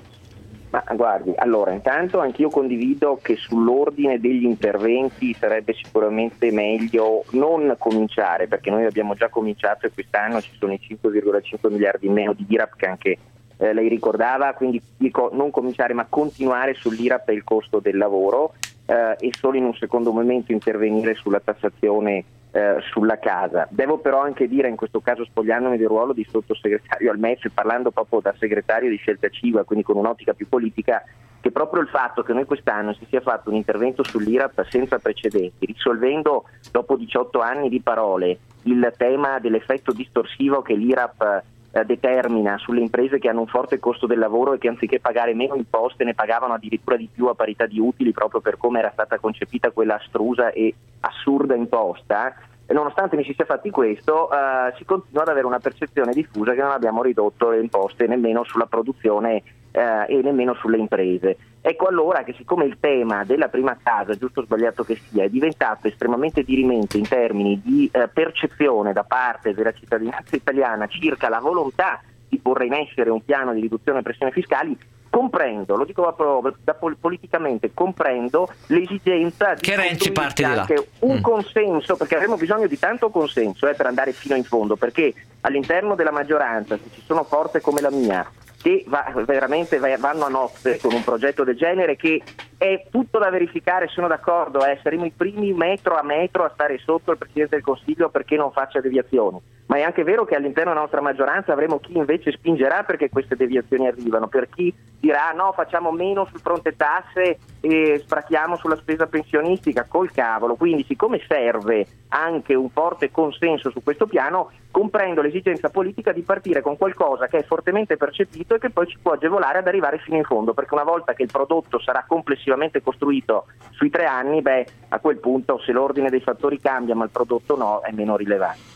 Ma guardi, allora intanto anch'io condivido che sull'ordine degli interventi sarebbe sicuramente meglio non cominciare, perché noi abbiamo già cominciato e quest'anno ci sono i 5,5 miliardi in meno di IRAP che anche lei ricordava, quindi dico non cominciare ma continuare sull'IRAP e il costo del lavoro e solo in un secondo momento intervenire sulla tassazione sulla casa. Devo però anche dire, in questo caso spogliandomi del ruolo di sottosegretario al MEF, parlando proprio da segretario di Scelta Civica, quindi con un'ottica più politica, che proprio il fatto che noi quest'anno si sia fatto un intervento sull'IRAP senza precedenti, risolvendo dopo 18 anni di parole il tema dell'effetto distorsivo che l'IRAP determina sulle imprese che hanno un forte costo del lavoro e che anziché pagare meno imposte ne pagavano addirittura di più a parità di utili, proprio per come era stata concepita quella astrusa e assurda imposta. E nonostante mi si sia fatti questo, si continua ad avere una percezione diffusa che non abbiamo ridotto le imposte nemmeno sulla produzione e nemmeno sulle imprese. Ecco allora che, siccome il tema della prima casa, giusto o sbagliato che sia, è diventato estremamente dirimente in termini di percezione da parte della cittadinanza italiana circa la volontà di porre in essere un piano di riduzione delle pressioni fiscali, comprendo, lo dico politicamente, comprendo l'esigenza di che Renzi parti di là. Anche un consenso, perché avremo bisogno di tanto consenso per andare fino in fondo, perché all'interno della maggioranza, se ci sono forze come la mia che veramente vanno a nozze con un progetto del genere, che è tutto da verificare, sono d'accordo, saremo i primi metro a metro a stare sotto il Presidente del Consiglio perché non faccia deviazioni, ma è anche vero che all'interno della nostra maggioranza avremo chi invece spingerà perché queste deviazioni arrivano, per chi dirà no, facciamo meno sul fronte tasse e sprachiamo sulla spesa pensionistica, col cavolo. Quindi, siccome serve anche un forte consenso su questo piano, comprendo l'esigenza politica di partire con qualcosa che è fortemente percepito e che poi ci può agevolare ad arrivare fino in fondo, perché una volta che il prodotto sarà complessivamente costruito sui 3 anni, a quel punto, se l'ordine dei fattori cambia ma il prodotto no, è meno rilevante.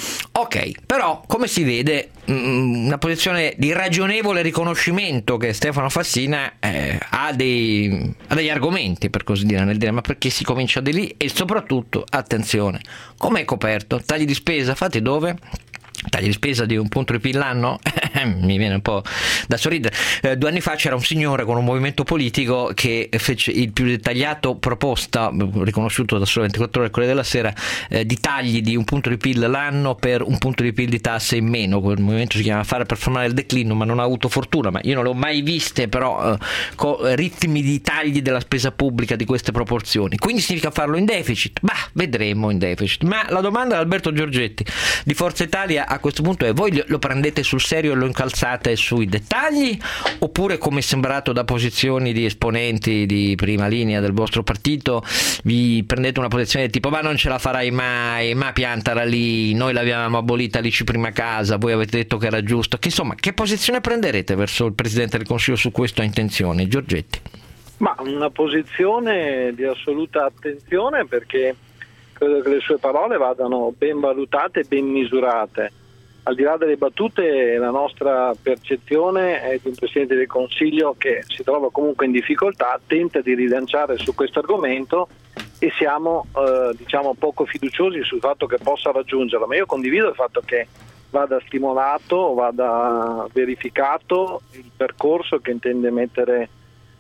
Ok, però come si vede una posizione di ragionevole riconoscimento che Stefano Fassina ha degli argomenti, per così dire, nel dire ma perché si comincia di lì, e soprattutto, attenzione, com'è coperto? Tagli di spesa fatti dove? tagli di spesa di 1 punto di PIL l'anno, mi viene un po' da sorridere. 2 anni fa c'era un signore con un movimento politico che fece il più dettagliato proposta, riconosciuto da Sole 24 Ore e Corriere della Sera, di tagli di 1 punto di PIL l'anno per 1 punto di PIL di tasse in meno. Quel movimento si chiama Fare per fermare il declino, ma non ha avuto fortuna, ma io non l'ho mai viste però ritmi di tagli della spesa pubblica di queste proporzioni. Quindi significa farlo in deficit? Vedremo in deficit. Ma la domanda di Alberto Giorgetti di Forza Italia a questo punto è: voi lo prendete sul serio e lo incalzate sui dettagli, oppure, come è sembrato da posizioni di esponenti di prima linea del vostro partito, vi prendete una posizione tipo ma non ce la farai mai, ma piantala lì, noi l'abbiamo abolita l'ICI prima casa, voi avete detto che era giusto? Che posizione prenderete verso il Presidente del Consiglio su questo? Ha intenzione Giorgetti? Ma una posizione di assoluta attenzione, perché credo che le sue parole vadano ben valutate e ben misurate. Al di là delle battute, la nostra percezione è di un Presidente del Consiglio che si trova comunque in difficoltà, tenta di rilanciare su questo argomento e siamo poco fiduciosi sul fatto che possa raggiungerlo, ma io condivido il fatto che vada stimolato, vada verificato il percorso che intende mettere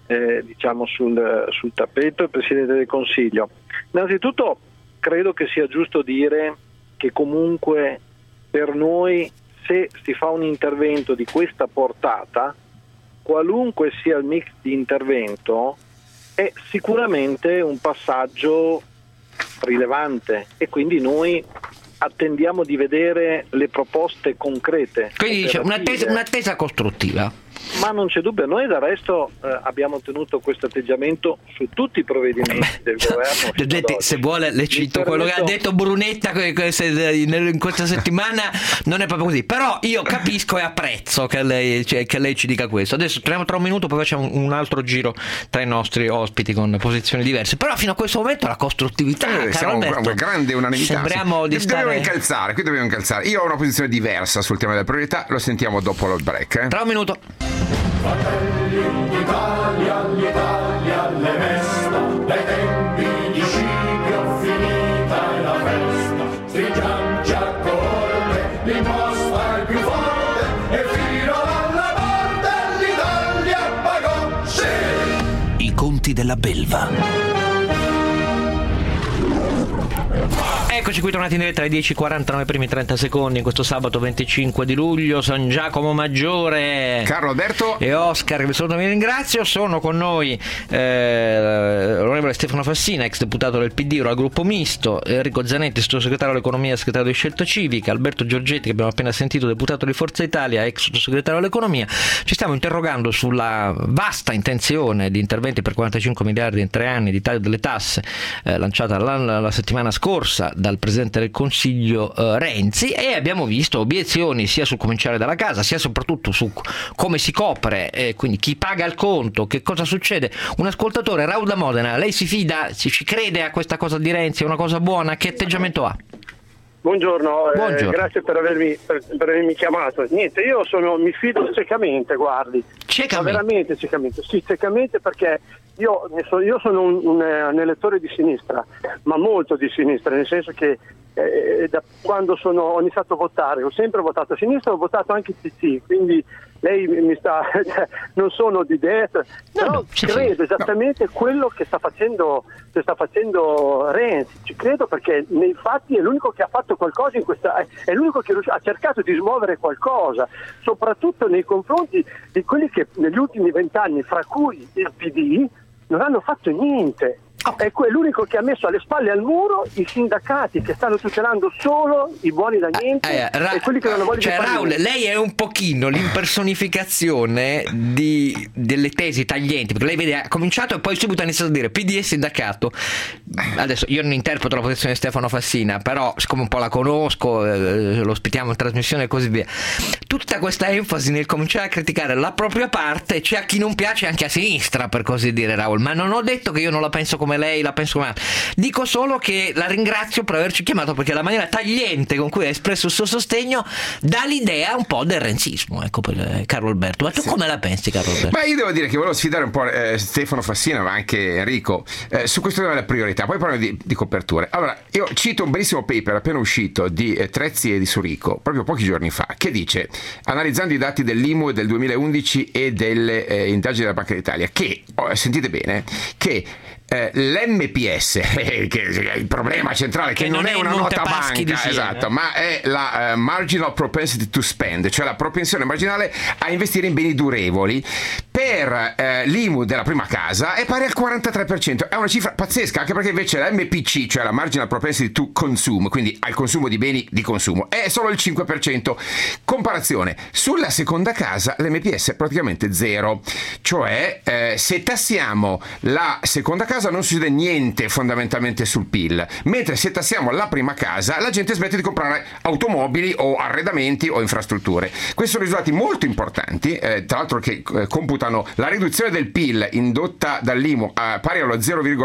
sul tappeto il Presidente del Consiglio. Innanzitutto credo che sia giusto dire che comunque per noi, se si fa un intervento di questa portata, qualunque sia il mix di intervento, è sicuramente un passaggio rilevante e quindi noi attendiamo di vedere le proposte concrete. Quindi dice un'attesa costruttiva. Ma non c'è dubbio, noi del resto abbiamo tenuto questo atteggiamento su tutti i provvedimenti del governo. Se vuole le cito quello che ha detto Brunetta in questa settimana, non è proprio così, però io capisco e apprezzo che lei ci dica questo. Adesso torniamo tra un minuto, poi facciamo un altro giro tra i nostri ospiti con posizioni diverse, però fino a questo momento la costruttività, siamo una grande unanimità. Sembriamo di dobbiamo incalzare. Io ho una posizione diversa sul tema della priorità, lo sentiamo dopo il break. Tra un minuto. Fratelli d'Italia, l'Italia le mesta, dai tempi di Scipio finita è la festa, stringiamoci a corte, l'imposta è più forte e fino alla morte l'Italia pagò, sì! I conti della belva. Eccoci qui tornati in diretta alle 10:49 primi 30 secondi in questo sabato 25 di luglio. San Giacomo Maggiore, Carlo Alberto e Oscar, vi saluto e vi ringrazio. Sono con noi l'onorevole Stefano Fassina, ex deputato del PD, ora al gruppo misto, Enrico Zanetti, sottosegretario all'economia e segretario di Scelta Civica, Alberto Giorgetti, che abbiamo appena sentito, deputato di Forza Italia, ex sottosegretario all'economia. Ci stiamo interrogando sulla vasta intenzione di interventi per 45 miliardi in 3 anni di taglio delle tasse lanciata la settimana scorsa dal Presidente del Consiglio Renzi, e abbiamo visto obiezioni sia sul cominciare dalla casa, sia soprattutto su come si copre, quindi chi paga il conto, che cosa succede. Un ascoltatore, Raul da Modena, lei si fida, ci crede a questa cosa di Renzi? È una cosa buona? Che atteggiamento ha? Buongiorno. Grazie per avermi chiamato. Niente, io mi fido ciecamente, guardi. Ciecamente? Veramente ciecamente, sì, ciecamente, perché io sono un elettore di sinistra, ma molto di sinistra, nel senso che da quando ho iniziato a votare ho sempre votato a sinistra, ho votato anche il PC, quindi lei non sono di destra, però credo esattamente quello che sta facendo Renzi, ci credo, perché nei fatti è l'unico che ha fatto qualcosa è l'unico che ha cercato di smuovere qualcosa, soprattutto nei confronti di quelli che negli ultimi 20 anni, fra cui il PD, non hanno fatto niente. È l'unico che ha messo alle spalle al muro i sindacati che stanno tutelando solo i buoni da niente e quelli che non vogliono fare Raul, niente. lei è un pochino l'impersonificazione delle tesi taglienti, perché lei vede, ha cominciato e poi subito ha iniziato a dire PD e sindacato. Adesso io non interpreto la posizione di Stefano Fassina, però siccome un po' la conosco, lo ospitiamo in trasmissione e così via, tutta questa enfasi nel cominciare a criticare la propria parte, c'è a chi non piace anche a sinistra, per così dire, Raul, ma non ho detto che io non la penso come come lei, la penso come altri. Dico solo che la ringrazio per averci chiamato, perché la maniera tagliente con cui ha espresso il suo sostegno dà l'idea un po' del renzismo, ecco, per Carlo Alberto. Ma tu come la pensi, Carlo Alberto? Ma io devo dire che volevo sfidare un po' Stefano Fassina, ma anche Enrico, su questo tema della priorità. Poi parliamo di coperture. Allora, io cito un bellissimo paper appena uscito di Trezzi e di Surico, proprio pochi giorni fa, che dice, analizzando i dati dell'IMU del 2011 e delle indagini della Banca d'Italia, che, sentite bene, che l'MPS, che è il problema centrale, che non è una nota banca, esatto, ma è la marginal propensity to spend, cioè la propensione marginale a investire in beni durevoli, per l'IMU della prima casa è pari al 43%. È una cifra pazzesca, anche perché invece la MPC, cioè la marginal propensity to consume, quindi al consumo di beni di consumo, è solo il 5%. Comparazione, sulla seconda casa l'MPS è praticamente zero, cioè se tassiamo la seconda casa non succede niente fondamentalmente sul PIL, mentre se tassiamo la prima casa la gente smette di comprare automobili o arredamenti o infrastrutture. Questi sono risultati molto importanti, tra l'altro, che computano la riduzione del PIL indotta dall'IMU pari allo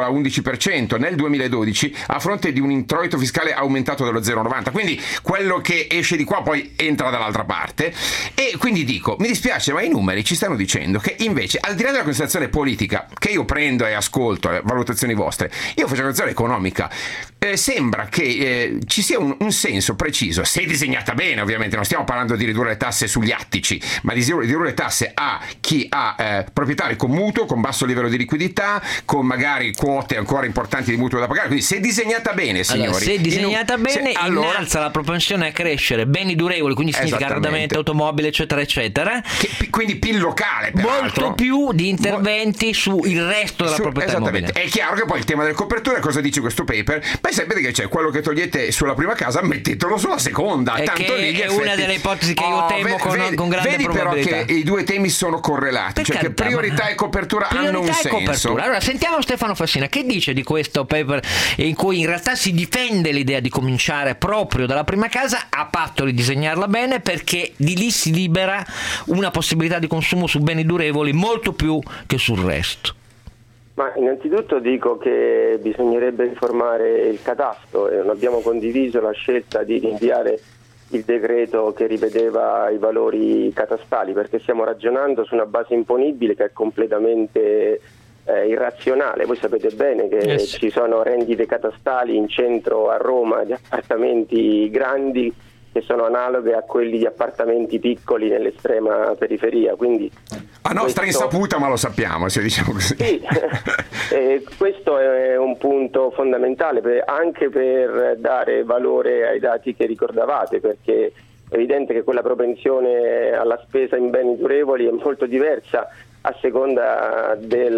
0,11% nel 2012 a fronte di un introito fiscale aumentato dello 0,90%, quindi quello che esce di qua poi entra dall'altra parte. E quindi dico, mi dispiace, ma i numeri ci stanno dicendo che invece, al di là della considerazione politica che io prendo e ascolto, valutazioni vostre, io faccio una considerazione economica, sembra che ci sia un senso preciso, se disegnata bene ovviamente, non stiamo parlando di ridurre le tasse sugli attici, ma di ridurre le tasse a chi ha proprietari con mutuo, con basso livello di liquidità, con magari quote ancora importanti di mutuo da pagare. Quindi se disegnata bene, signori, allora, se disegnata bene, innalza la propensione a crescere beni durevoli, quindi significa arredamento, automobile, eccetera eccetera, quindi PIL locale, molto più di interventi sul resto della proprietà immobiliare. È chiaro che poi il tema delle coperture, cosa dice questo paper? Beh, sapete che c'è quello che togliete sulla prima casa, mettetelo sulla seconda, e tanto che lì è una delle ipotesi che io temo con grande vedi probabilità. Però che i due temi sono correlati, per cioè carità, che priorità e copertura hanno un senso. Copertura. Allora sentiamo Stefano Fassina che dice di questo paper, in cui in realtà si difende l'idea di cominciare proprio dalla prima casa, a patto di disegnarla bene, perché di lì si libera una possibilità di consumo su beni durevoli molto più che sul resto. Ma innanzitutto dico che bisognerebbe riformare il catasto e non abbiamo condiviso la scelta di rinviare il decreto che rivedeva i valori catastali, perché stiamo ragionando su una base imponibile che è completamente irrazionale. Voi sapete bene che ci sono rendite catastali in centro a Roma di appartamenti grandi che sono analoghe a quelli di appartamenti piccoli nell'estrema periferia, quindi a nostra insaputa, ma lo sappiamo, se diciamo così. Sì, questo è un punto fondamentale anche per dare valore ai dati che ricordavate, perché è evidente che quella propensione alla spesa in beni durevoli è molto diversa a seconda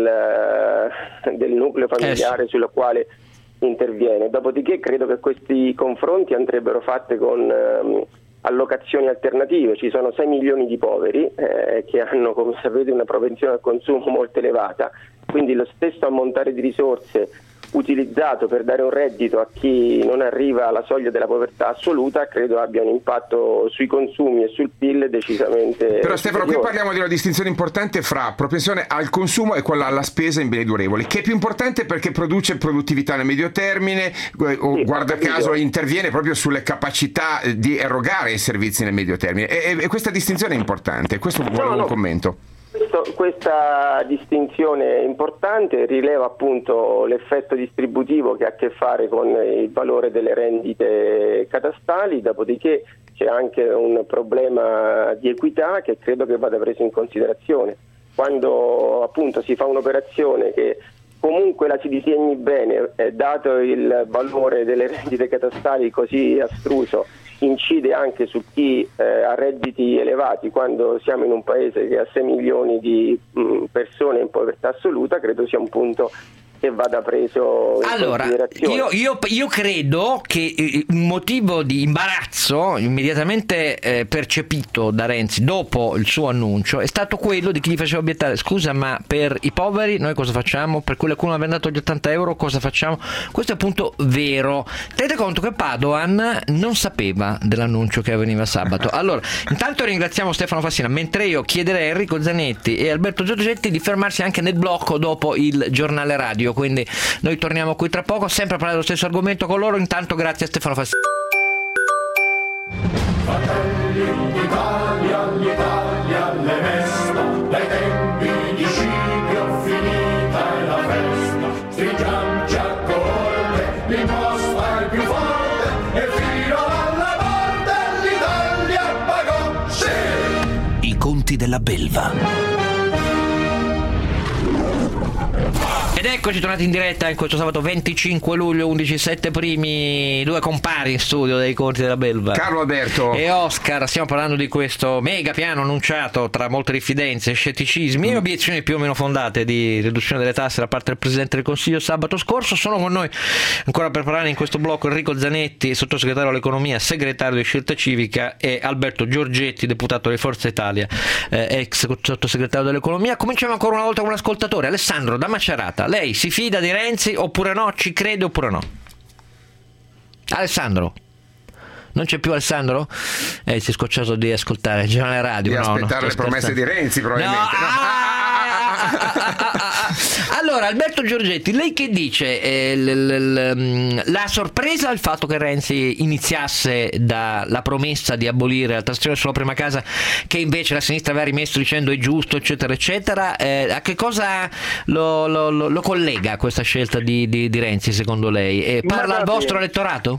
del nucleo familiare sulla quale interviene. Dopodiché credo che questi confronti andrebbero fatti con allocazioni alternative. Ci sono 6 milioni di poveri che hanno, come sapete, una propensione al consumo molto elevata, quindi lo stesso ammontare di risorse utilizzato per dare un reddito a chi non arriva alla soglia della povertà assoluta credo abbia un impatto sui consumi e sul PIL decisamente Però Stefano, superiore. qui parliamo di una distinzione importante fra propensione al consumo e quella alla spesa in beni durevoli, che è più importante perché produce produttività nel medio termine, guarda caso interviene proprio sulle capacità di erogare i servizi nel medio termine, e questa distinzione è importante. Questo vuole un commento. Questa distinzione importante rileva appunto l'effetto distributivo che ha a che fare con il valore delle rendite catastali, dopodiché c'è anche un problema di equità che credo che vada preso in considerazione. Quando appunto si fa un'operazione che comunque la si disegni bene, dato il valore delle rendite catastali così astruso, incide anche su chi ha redditi elevati, quando siamo in un paese che ha 6 milioni di persone in povertà assoluta, credo sia un punto che vada preso in considerazione. Io credo che un motivo di imbarazzo immediatamente percepito da Renzi dopo il suo annuncio è stato quello di chi gli faceva obiettare: scusa, ma per i poveri noi cosa facciamo? Per quello a cui non abbiamo dato gli 80 euro cosa facciamo? Questo è appunto vero. Tenete conto che Padoan non sapeva dell'annuncio che avveniva sabato. Allora, intanto ringraziamo Stefano Fassina, mentre io chiederei a Enrico Zanetti e Alberto Giorgetti di fermarsi anche nel blocco dopo il giornale radio. quindi noi torniamo qui tra poco, sempre a parlare dello stesso argomento con loro. Intanto grazie a Stefano Fassino. Fratelli d'Italia, l'Italia alle festa, dai tempi di Scipio finita è la festa, stringiamoci a corte, l'imposta è più forte e fino alla morte l'Italia pagò, sì! I conti della belva. Ed eccoci tornati in diretta in questo sabato 25 luglio 11:07 primi, due compari in studio dei conti della belva, Carlo Alberto e Oscar. Stiamo parlando di questo mega piano annunciato tra molte diffidenze, scetticismi e obiezioni più o meno fondate di riduzione delle tasse da parte del Presidente del Consiglio sabato scorso. Sono con noi ancora per parlare in questo blocco Enrico Zanetti, sottosegretario all'economia, segretario di Scelta Civica, e Alberto Giorgetti, deputato di Forza Italia, ex sottosegretario dell'economia. Cominciamo ancora una volta con un ascoltatore, Alessandro da Macerata. Lei si fida di Renzi oppure no? Ci crede oppure no? Alessandro? Non c'è più Alessandro? Si è scocciato di ascoltare giornale radio. Di aspettare le promesse di Renzi probabilmente. Allora Alberto Giorgetti, lei che dice? La sorpresa il fatto che Renzi iniziasse dalla promessa di abolire la tassazione sulla prima casa, che invece la sinistra aveva rimesso dicendo è giusto eccetera eccetera, a che cosa lo collega questa scelta di Renzi secondo lei? Parla al vostro elettorato?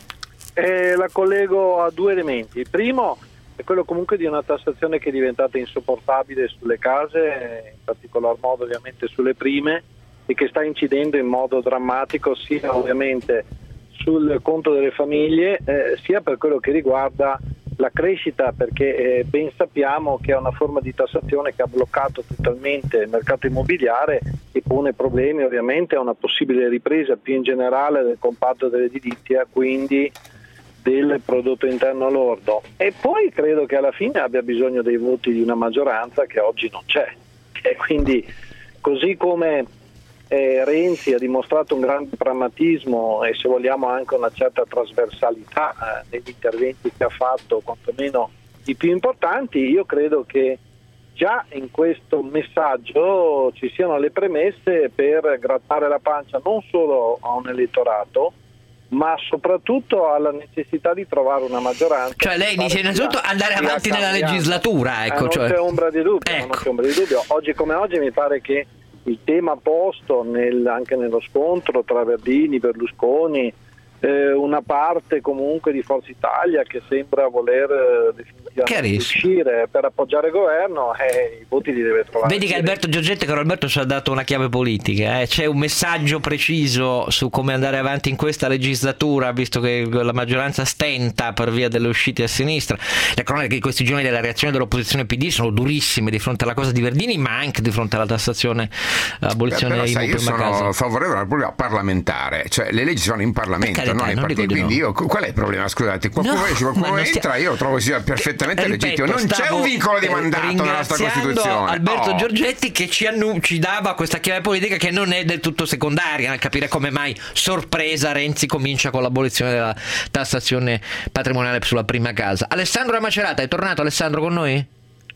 La collego a due elementi. Il primo è quello comunque di una tassazione che è diventata insopportabile sulle case, in particolar modo ovviamente sulle prime, e che sta incidendo in modo drammatico sia ovviamente sul conto delle famiglie sia per quello che riguarda la crescita, perché ben sappiamo che è una forma di tassazione che ha bloccato totalmente il mercato immobiliare e pone problemi ovviamente a una possibile ripresa più in generale del comparto dell'edilizia, quindi del prodotto interno lordo. E poi credo che alla fine abbia bisogno dei voti di una maggioranza che oggi non c'è, e quindi così come Renzi ha dimostrato un grande pragmatismo e se vogliamo anche una certa trasversalità negli interventi che ha fatto, quantomeno i più importanti, io credo che già in questo messaggio ci siano le premesse per grattare la pancia non solo a un elettorato, ma soprattutto alla necessità di trovare una maggioranza. Cioè lei dice innanzitutto andare avanti nella legislatura, ecco, non c'è ombra di dubbio, ecco. Non c'è ombra di dubbio. Oggi come oggi mi pare che il tema posto anche nello scontro tra Verdini, Berlusconi, una parte comunque di Forza Italia che sembra voler definitivamente uscire per appoggiare il governo, i voti li deve trovare. Vedi che Alberto Giorgetti, caro Alberto, ci ha dato una chiave politica, c'è un messaggio preciso su come andare avanti in questa legislatura, visto che la maggioranza stenta per via delle uscite a sinistra. Le cronache di questi giorni della reazione dell'opposizione PD sono durissime di fronte alla cosa di Verdini, ma anche di fronte alla tassazione, abolizione dei prima casa. Io sono favorevole al problema parlamentare, cioè le leggi si fanno in Parlamento, non nei partiti, quindi qual è il problema? Scusate, qualcuno entra, io trovo sia perfettamente legittimo, non c'è un vincolo di mandato nella nostra Costituzione. Alberto Giorgetti che ci dava questa chiave politica che non è del tutto secondaria nel capire come mai, sorpresa, Renzi comincia con l'abolizione della tassazione patrimoniale sulla prima casa. Alessandro da Macerata, è tornato Alessandro con noi?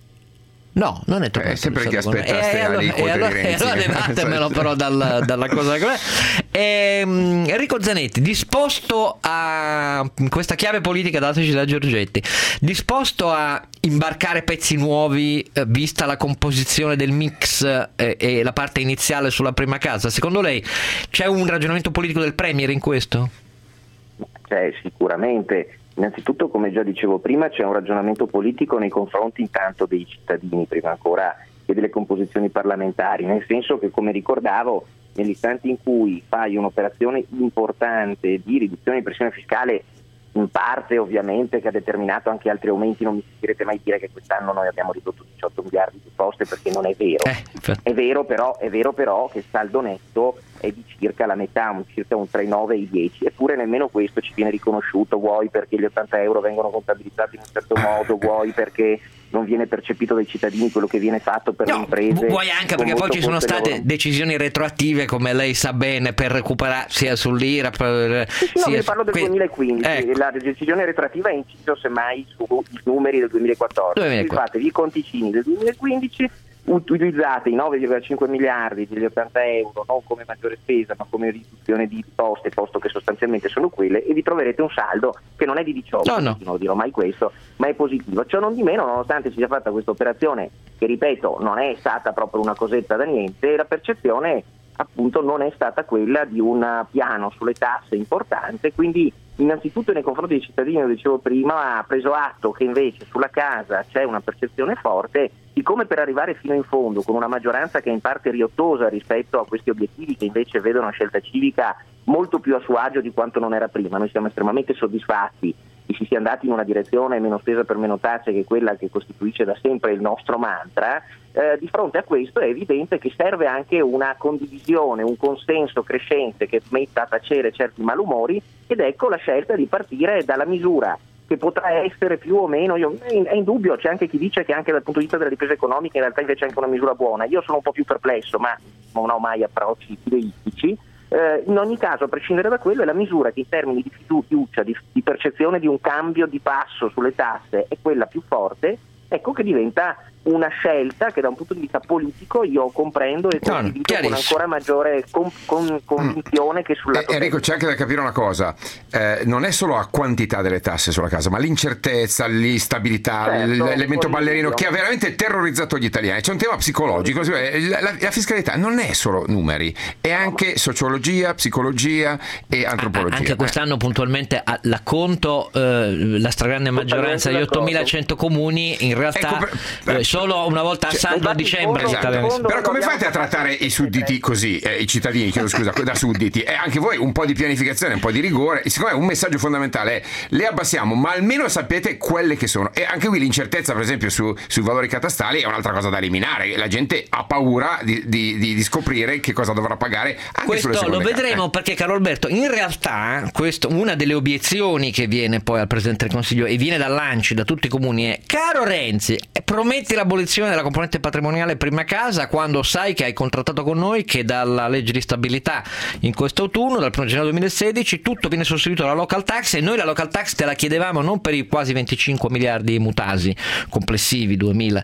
No, non è tornato. Sempre che aspettaste l'aliquota di Renzi. Allora levatemelo però dalla cosa che è. Enrico Zanetti, disposto a questa chiave politica dateci da Giorgetti, disposto a imbarcare pezzi nuovi vista la composizione del mix e la parte iniziale sulla prima casa? Secondo lei c'è un ragionamento politico del Premier in questo? C'è sicuramente. Innanzitutto, come già dicevo prima, c'è un ragionamento politico nei confronti intanto dei cittadini, prima ancora che delle composizioni parlamentari, nel senso che, come ricordavo, nell'istante in cui fai un'operazione importante di riduzione di pressione fiscale, in parte ovviamente che ha determinato anche altri aumenti, non mi sentirete mai dire che quest'anno noi abbiamo ridotto 18 miliardi di poste, perché non è vero. È vero però che il saldo netto è di circa la metà, circa un 3,9 e i 10, eppure nemmeno questo ci viene riconosciuto, vuoi perché gli 80 euro vengono contabilizzati in un certo modo, vuoi perché non viene percepito dai cittadini quello che viene fatto per le imprese. Vuoi anche perché poi ci sono state decisioni retroattive, come lei sa bene, per recuperare sia sull'IRA io parlo del 2015, ecco. La decisione retroattiva ha inciso semmai sui numeri del 2014. Fatevi i conticini del 2015 utilizzate i 9,5 miliardi degli 80 euro non come maggiore spesa ma come riduzione di imposte, posto che sostanzialmente sono quelle, e vi troverete un saldo che non è di 18, non dirò mai questo, ma è positivo. Ciò non di meno, nonostante si sia fatta questa operazione che, ripeto, non è stata proprio una cosetta da niente, la percezione appunto non è stata quella di un piano sulle tasse importante, quindi innanzitutto nei confronti dei cittadini, lo dicevo prima, ha preso atto che invece sulla casa c'è una percezione forte, siccome per arrivare fino in fondo con una maggioranza che è in parte riottosa rispetto a questi obiettivi che invece vedono Scelta Civica molto più a suo agio di quanto non era prima. Noi siamo estremamente soddisfatti che si sia andati in una direzione meno spesa per meno tasse, che è quella che costituisce da sempre il nostro mantra. Di fronte a questo è evidente che serve anche una condivisione, un consenso crescente che metta a tacere certi malumori, ed ecco la scelta di partire dalla misura che potrà essere più o meno, è indubbio, c'è anche chi dice che anche dal punto di vista della ripresa economica in realtà invece è anche una misura buona. Io sono un po' più perplesso, ma non ho mai approcci fideistici. In ogni caso, a prescindere da quello, è la misura che in termini di fiducia, di percezione di un cambio di passo sulle tasse è quella più forte, ecco che diventa una scelta che da un punto di vista politico io comprendo e condivido con ancora maggiore convinzione che sul lato Enrico, c'è anche da capire una cosa, non è solo la quantità delle tasse sulla casa, ma l'incertezza, l'instabilità, l'elemento ballerino che ha veramente terrorizzato gli italiani. C'è un tema psicologico, la fiscalità non è solo numeri, è anche sociologia, psicologia e antropologia. Anche quest'anno puntualmente la conto la stragrande maggioranza di 8.100 comuni in realtà solo una volta a saldo a dicembre. Però come fate a trattare i sudditi così, i cittadini, chiedo scusa, da sudditi? E anche voi un po' di pianificazione, un po' di rigore. Siccome un messaggio fondamentale è le abbassiamo, ma almeno sapete quelle che sono. E anche qui l'incertezza, per esempio, sui valori catastali è un'altra cosa da eliminare. La gente ha paura di scoprire che cosa dovrà pagare anche questo sulle seconde lo vedremo case. Perché, caro Alberto, in realtà una delle obiezioni che viene poi al Presidente del Consiglio e viene dall'ANCI, da tutti i comuni, è: caro Renzi, prometti l'abolizione della componente patrimoniale prima casa quando sai che hai contrattato con noi che dalla legge di stabilità in questo autunno, dal 1 gennaio 2016, tutto viene sostituito dalla local tax, e noi la local tax te la chiedevamo non per i quasi 25 miliardi mutasi complessivi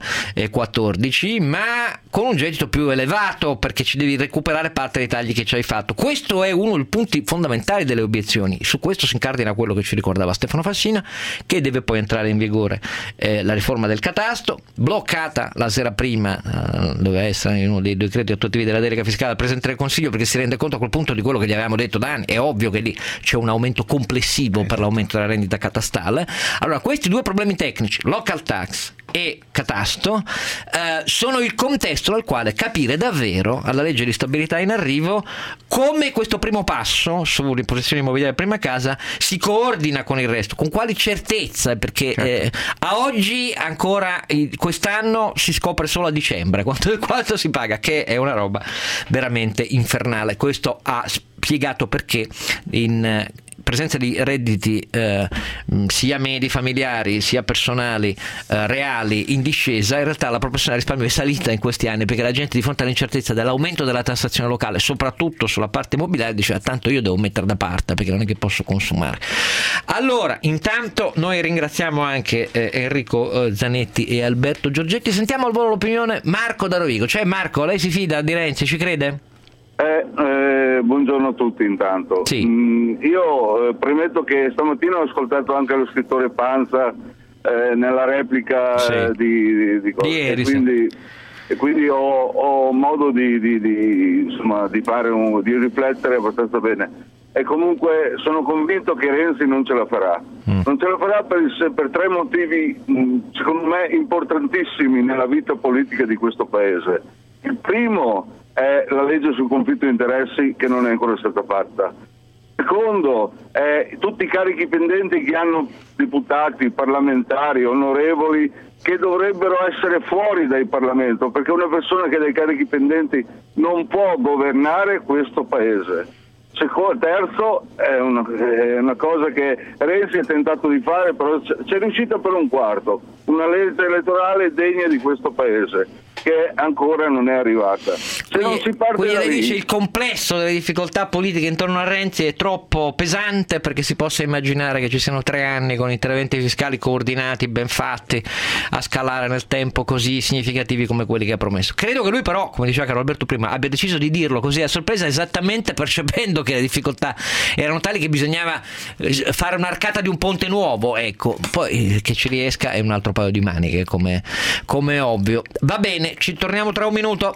2014, ma con un gettito più elevato, perché ci devi recuperare parte dei tagli che ci hai fatto. Questo è uno dei punti fondamentali delle obiezioni. Su questo si incardina quello che ci ricordava Stefano Fassina, che deve poi entrare in vigore la riforma del catasto, bloccata la sera prima, doveva essere uno dei decreti attuativi della delega fiscale al Presidente del Consiglio, perché si rende conto a quel punto di quello che gli avevamo detto da anni. È ovvio che lì c'è un aumento complessivo per l'aumento della rendita catastale. Allora, questi due problemi tecnici, local tax e catasto, sono il contesto dal quale capire davvero alla legge di stabilità in arrivo come questo primo passo sull'imposizione immobiliare prima casa si coordina con il resto, con quali certezze, perché a oggi ancora quest'anno si scopre solo a dicembre quanto si paga, che è una roba veramente infernale. Questo ha spiegato perché in presenza di redditi sia medi familiari sia personali reali in discesa, in realtà la proporzione del risparmio è salita in questi anni, perché la gente, di fronte all'incertezza dell'aumento della tassazione locale, soprattutto sulla parte immobiliare, diceva: tanto io devo mettere da parte perché non è che posso consumare. Allora, intanto noi ringraziamo anche Enrico Zanetti e Alberto Giorgetti. Sentiamo al volo l'opinione Marco da Rovigo. Cioè, Marco, lei si fida di Renzi, ci crede? Buongiorno a tutti intanto. Sì. Io premetto che stamattina ho ascoltato anche lo scrittore Panza nella replica di ieri, e quindi ho modo di riflettere abbastanza bene. E comunque sono convinto che Renzi non ce la farà. Non ce la farà per tre motivi secondo me importantissimi nella vita politica di questo paese. Il primo è la legge sul conflitto di interessi, che non è ancora stata fatta. Secondo è tutti i carichi pendenti che hanno deputati, parlamentari, onorevoli, che dovrebbero essere fuori dal Parlamento, perché una persona che ha dei carichi pendenti non può governare questo paese. Terzo è una cosa che Renzi ha tentato di fare, però c'è riuscita per un quarto, una legge elettorale degna di questo paese, che ancora non è arrivata. Quindi lei dice il complesso delle difficoltà politiche intorno a Renzi è troppo pesante perché si possa immaginare che ci siano 3 anni con interventi fiscali coordinati, ben fatti, a scalare nel tempo così significativi come quelli che ha promesso. Credo che lui però, come diceva Carlo Alberto prima, abbia deciso di dirlo così a sorpresa, esattamente percependo che le difficoltà erano tali che bisognava fare un'arcata di un ponte nuovo, ecco. Poi che ci riesca è un altro paio di maniche, come ovvio. Va bene, ci torniamo tra un minuto.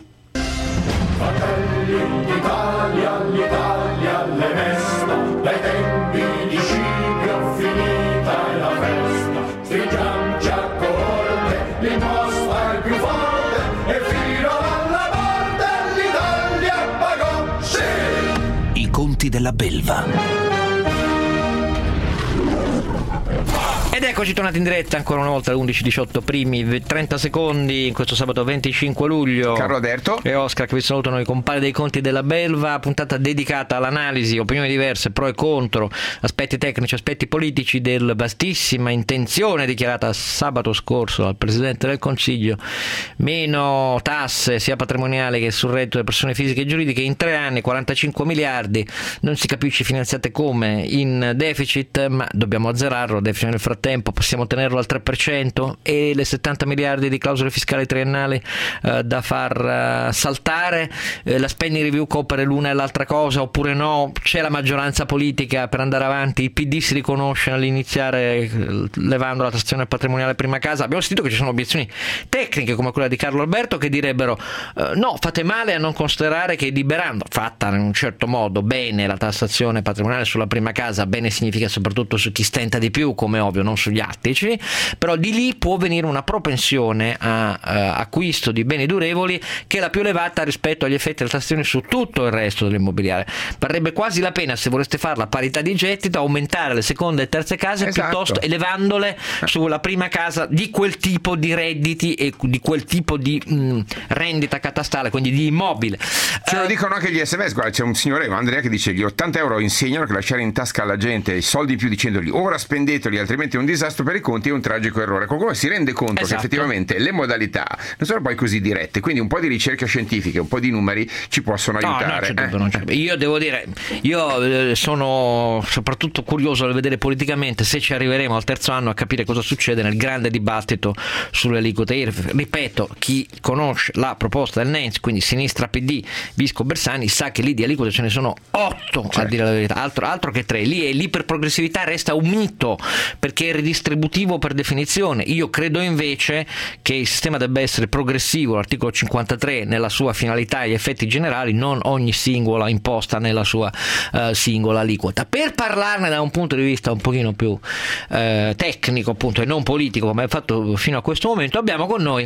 Fratelli d'Italia, l'Italia le mesta, dai tempi di Scipio finita è la festa, stringiamoci a corte, l'imposta è più forte, e fino alla morte l'Italia pagò, sì! I conti della belva. Ed eccoci tornati in diretta ancora una volta alle 11:18, primi 30 secondi in questo sabato 25 luglio. Carlo Alberto e Oscar che vi salutano, i compari dei conti della belva, puntata dedicata all'analisi, opinioni diverse, pro e contro, aspetti tecnici, aspetti politici del vastissima intenzione dichiarata sabato scorso dal Presidente del Consiglio: meno tasse sia patrimoniali che sul reddito delle persone fisiche e giuridiche in 3 anni, 45 miliardi, non si capisce finanziate come, in deficit, ma dobbiamo azzerarlo, deficit nel frattempo possiamo tenerlo al 3%, e le 70 miliardi di clausole fiscali triennali da far saltare, la spending review copre l'una e l'altra cosa oppure no, c'è la maggioranza politica per andare avanti, il PD si riconosce nell'iniziare levando la tassazione patrimoniale prima casa. Abbiamo sentito che ci sono obiezioni tecniche come quella di Carlo Alberto che direbbero no, fate male a non considerare che liberando, fatta in un certo modo bene, la tassazione patrimoniale sulla prima casa, bene significa soprattutto su chi stenta di più, come ovvio, non sugli attici, però di lì può venire una propensione a acquisto di beni durevoli che è la più elevata rispetto agli effetti della tassazione su tutto il resto dell'immobiliare. Varrebbe quasi la pena, se vorreste farla a parità di gettito, aumentare le seconde e terze case, piuttosto elevandole sulla prima casa di quel tipo di redditi e di quel tipo di rendita catastale, quindi di immobile. Ce lo dicono anche gli SMS. Guarda, c'è un signore, Andrea, che dice: gli 80 euro insegnano che lasciare in tasca alla gente i soldi in più dicendogli ora spendeteli altrimenti è un disastro per i conti, è un tragico errore. Qualcuno si rende conto che effettivamente le modalità non sono poi così dirette, quindi un po' di ricerca scientifica, un po' di numeri ci possono aiutare. Non c'è. Io devo dire, io sono soprattutto curioso di vedere politicamente se ci arriveremo al terzo anno a capire cosa succede nel grande dibattito sulle aliquote IRPEF. Ripeto, chi conosce la proposta del NENS, quindi sinistra, PD, Visco, Bersani, sa che lì di aliquote ce ne sono 8, a dire la verità, altro che 3. Lì e l'iperprogressività resta un mito perché è ridistributivo per definizione. Io credo invece che il sistema debba essere progressivo, l'articolo 53 nella sua finalità e gli effetti generali, non ogni singola imposta nella sua singola aliquota. Per parlarne da un punto di vista un pochino più tecnico, appunto, e non politico come è fatto fino a questo momento, abbiamo con noi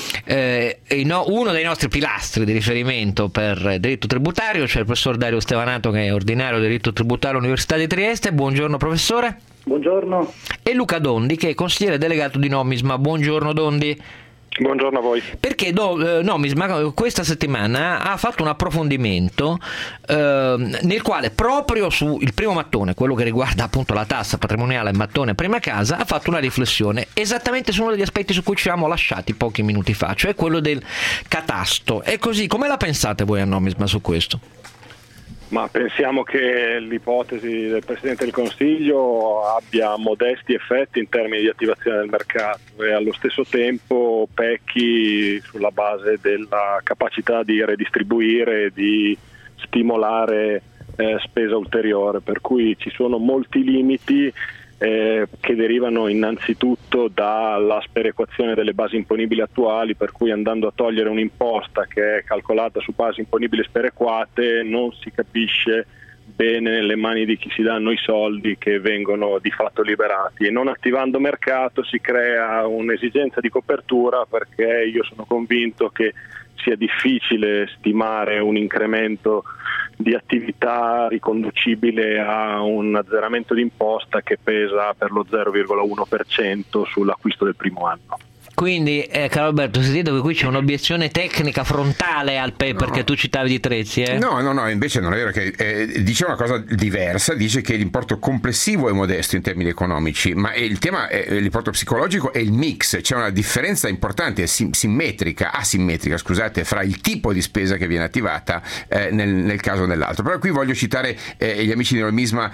uno dei nostri pilastri di riferimento per diritto tributario, cioè il professor Dario Stevanato, che è ordinario di diritto tributario all'Università di Trieste. Buongiorno professore. Buongiorno. E Luca Dondi, che è consigliere delegato di Nomisma. Buongiorno Dondi. Buongiorno a voi. Perché Nomisma questa settimana ha fatto un approfondimento nel quale proprio sul primo mattone, quello che riguarda appunto la tassa patrimoniale mattone prima casa, ha fatto una riflessione esattamente su uno degli aspetti su cui ci siamo lasciati pochi minuti fa, cioè quello del catasto. E così, come la pensate voi a Nomisma su questo? Ma pensiamo che l'ipotesi del Presidente del Consiglio abbia modesti effetti in termini di attivazione del mercato e allo stesso tempo pecchi sulla base della capacità di redistribuire e di stimolare spesa ulteriore, per cui ci sono molti limiti che derivano innanzitutto dalla sperequazione delle basi imponibili attuali, per cui andando a togliere un'imposta che è calcolata su basi imponibili sperequate non si capisce bene nelle mani di chi si danno i soldi che vengono di fatto liberati, e non attivando mercato si crea un'esigenza di copertura, perché io sono convinto che sia difficile stimare un incremento di attività riconducibile a un azzeramento d'imposta che pesa per lo 0,1% sull'acquisto del primo anno. Quindi, caro Alberto, sentite che qui c'è un'obiezione tecnica frontale al paper che tu citavi di Trezzi, No, invece non è vero, che dice una cosa diversa, dice che l'importo complessivo è modesto in termini economici, ma il tema è l'importo psicologico e il mix, c'è una differenza importante, asimmetrica, fra il tipo di spesa che viene attivata nel caso o nell'altro. Però qui voglio citare gli amici di Normisma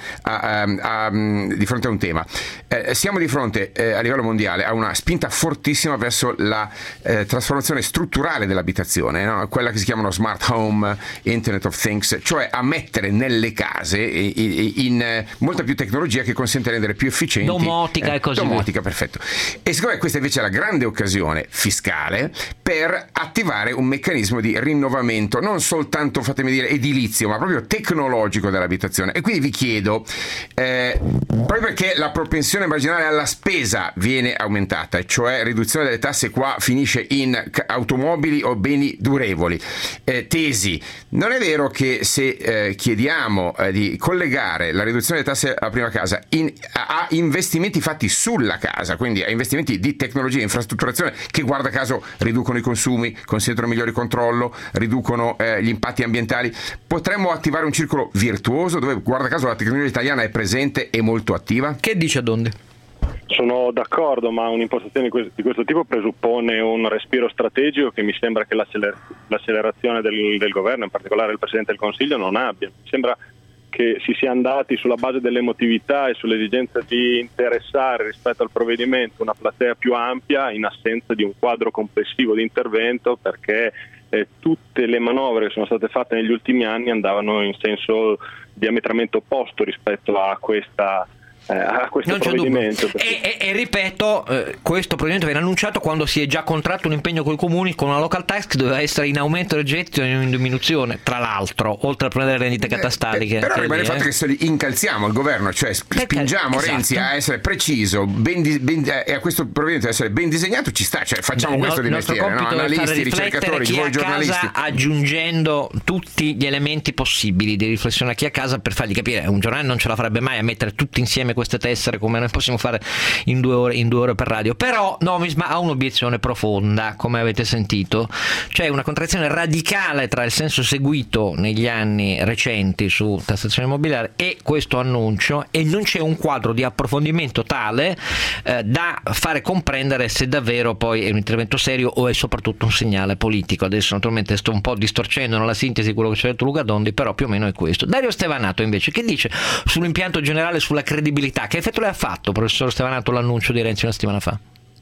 di fronte a un tema. Siamo di fronte a livello mondiale a una spinta fortissima verso la trasformazione strutturale dell'abitazione, no? Quella che si chiamano smart home, Internet of Things, cioè a mettere nelle case in molta più tecnologia che consente di rendere più efficienti. Domotica e così via. Domotica, perfetto. E secondo me questa invece è la grande occasione fiscale per attivare un meccanismo di rinnovamento, non soltanto, fatemi dire, edilizio, ma proprio tecnologico dell'abitazione. E quindi vi chiedo, proprio perché la propensione marginale alla spesa viene aumentata, cioè riduzione delle tasse qua finisce in automobili o beni durevoli, tesi, non è vero che se chiediamo di collegare la riduzione delle tasse alla prima casa a investimenti fatti sulla casa, quindi a investimenti di tecnologia e infrastrutturazione che guarda caso riducono i consumi, consentono migliore controllo, riducono gli impatti ambientali, potremmo attivare un circolo virtuoso dove guarda caso la tecnologia italiana è presente e molto attiva? Che dice Adonde? Sono d'accordo, ma un'impostazione di questo tipo presuppone un respiro strategico che mi sembra che l'accelerazione del governo, in particolare del Presidente del Consiglio, non abbia. Mi sembra che si sia andati sulla base dell'emotività e sull'esigenza di interessare rispetto al provvedimento una platea più ampia in assenza di un quadro complessivo di intervento, perché tutte le manovre che sono state fatte negli ultimi anni andavano in senso diametralmente opposto rispetto a questo provvedimento. E ripeto, questo provvedimento viene annunciato quando si è già contratto un impegno con i comuni con una local tax che doveva essere in aumento del gettito e in diminuzione, tra l'altro, oltre al problema delle rendite catastali. Però rimane il fatto che se li incalziamo il governo, cioè spingiamo Renzi a essere preciso e a questo provvedimento a essere ben disegnato, ci sta, cioè facciamo questo di mestiere, no? Analisti, ricercatori, voi giornalisti, aggiungendo tutti gli elementi possibili di riflessione a chi a casa per fargli capire. Un giornale non ce la farebbe mai a mettere tutti insieme queste tessere come noi possiamo fare in due ore per radio. Però Nomisma ha un'obiezione profonda, come avete sentito, c'è una contraddizione radicale tra il senso seguito negli anni recenti su tassazione immobiliare e questo annuncio, e non c'è un quadro di approfondimento tale da fare comprendere se davvero poi è un intervento serio o è soprattutto un segnale politico. Adesso naturalmente sto un po' distorcendo nella sintesi di quello che ci ha detto Luca Dondi, però più o meno è questo. Dario Stevanato invece che dice sull'impianto generale, sulla credibilità? Che effetto le ha fatto, professor Stevanato, l'annuncio di Renzi una settimana fa?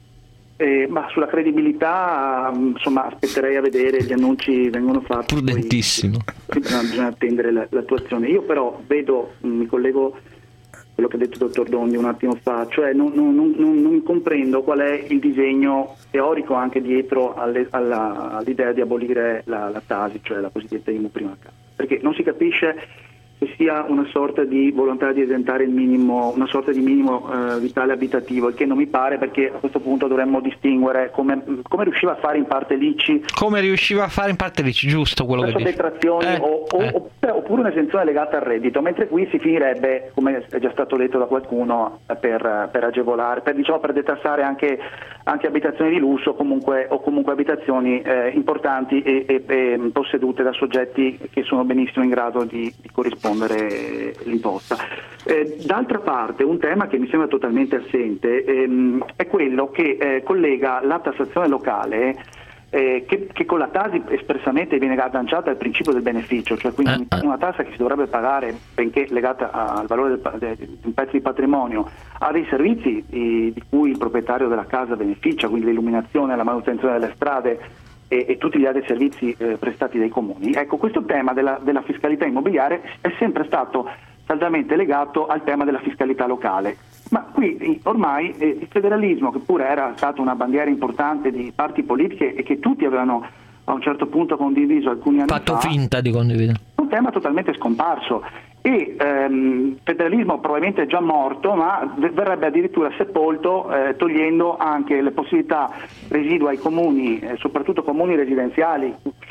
Ma sulla credibilità, insomma, aspetterei a vedere, gli annunci vengono fatti. Prudentissimo. Poi, bisogna attendere l'attuazione. Io però vedo, mi collego a quello che ha detto il dottor Dondi un attimo fa, cioè non comprendo qual è il disegno teorico anche dietro all'idea di abolire la TASI, cioè la cosiddetta IMU prima casa, perché non si capisce che sia una sorta di volontà di esentare il minimo, una sorta di minimo vitale abitativo, il che non mi pare, perché a questo punto dovremmo distinguere come riusciva a fare in parte l'ICI. Come riusciva a fare in parte l'ICI, giusto quello che dice. Detrazioni oppure un'esenzione legata al reddito, mentre qui si finirebbe, come è già stato detto da qualcuno, per agevolare, per detassare anche abitazioni di lusso o comunque abitazioni importanti e possedute da soggetti che sono benissimo in grado di corrispondere l'imposta. D'altra parte, un tema che mi sembra totalmente assente è quello che collega la tassazione locale che con la TASI espressamente viene agganciata al principio del beneficio, cioè quindi una tassa che si dovrebbe pagare, benché legata al valore di un pezzo di patrimonio, a dei servizi di cui il proprietario della casa beneficia, quindi l'illuminazione, la manutenzione delle strade e tutti gli altri servizi prestati dai comuni. Ecco, questo tema della fiscalità immobiliare è sempre stato saldamente legato al tema della fiscalità locale. Ma qui ormai il federalismo, che pure era stata una bandiera importante di parti politiche e che tutti avevano a un certo punto condiviso alcuni anni fa, fatto finta di condividere, è un tema totalmente scomparso. E il federalismo probabilmente è già morto, ma verrebbe addirittura sepolto togliendo anche le possibilità residue ai comuni, soprattutto comuni residenziali,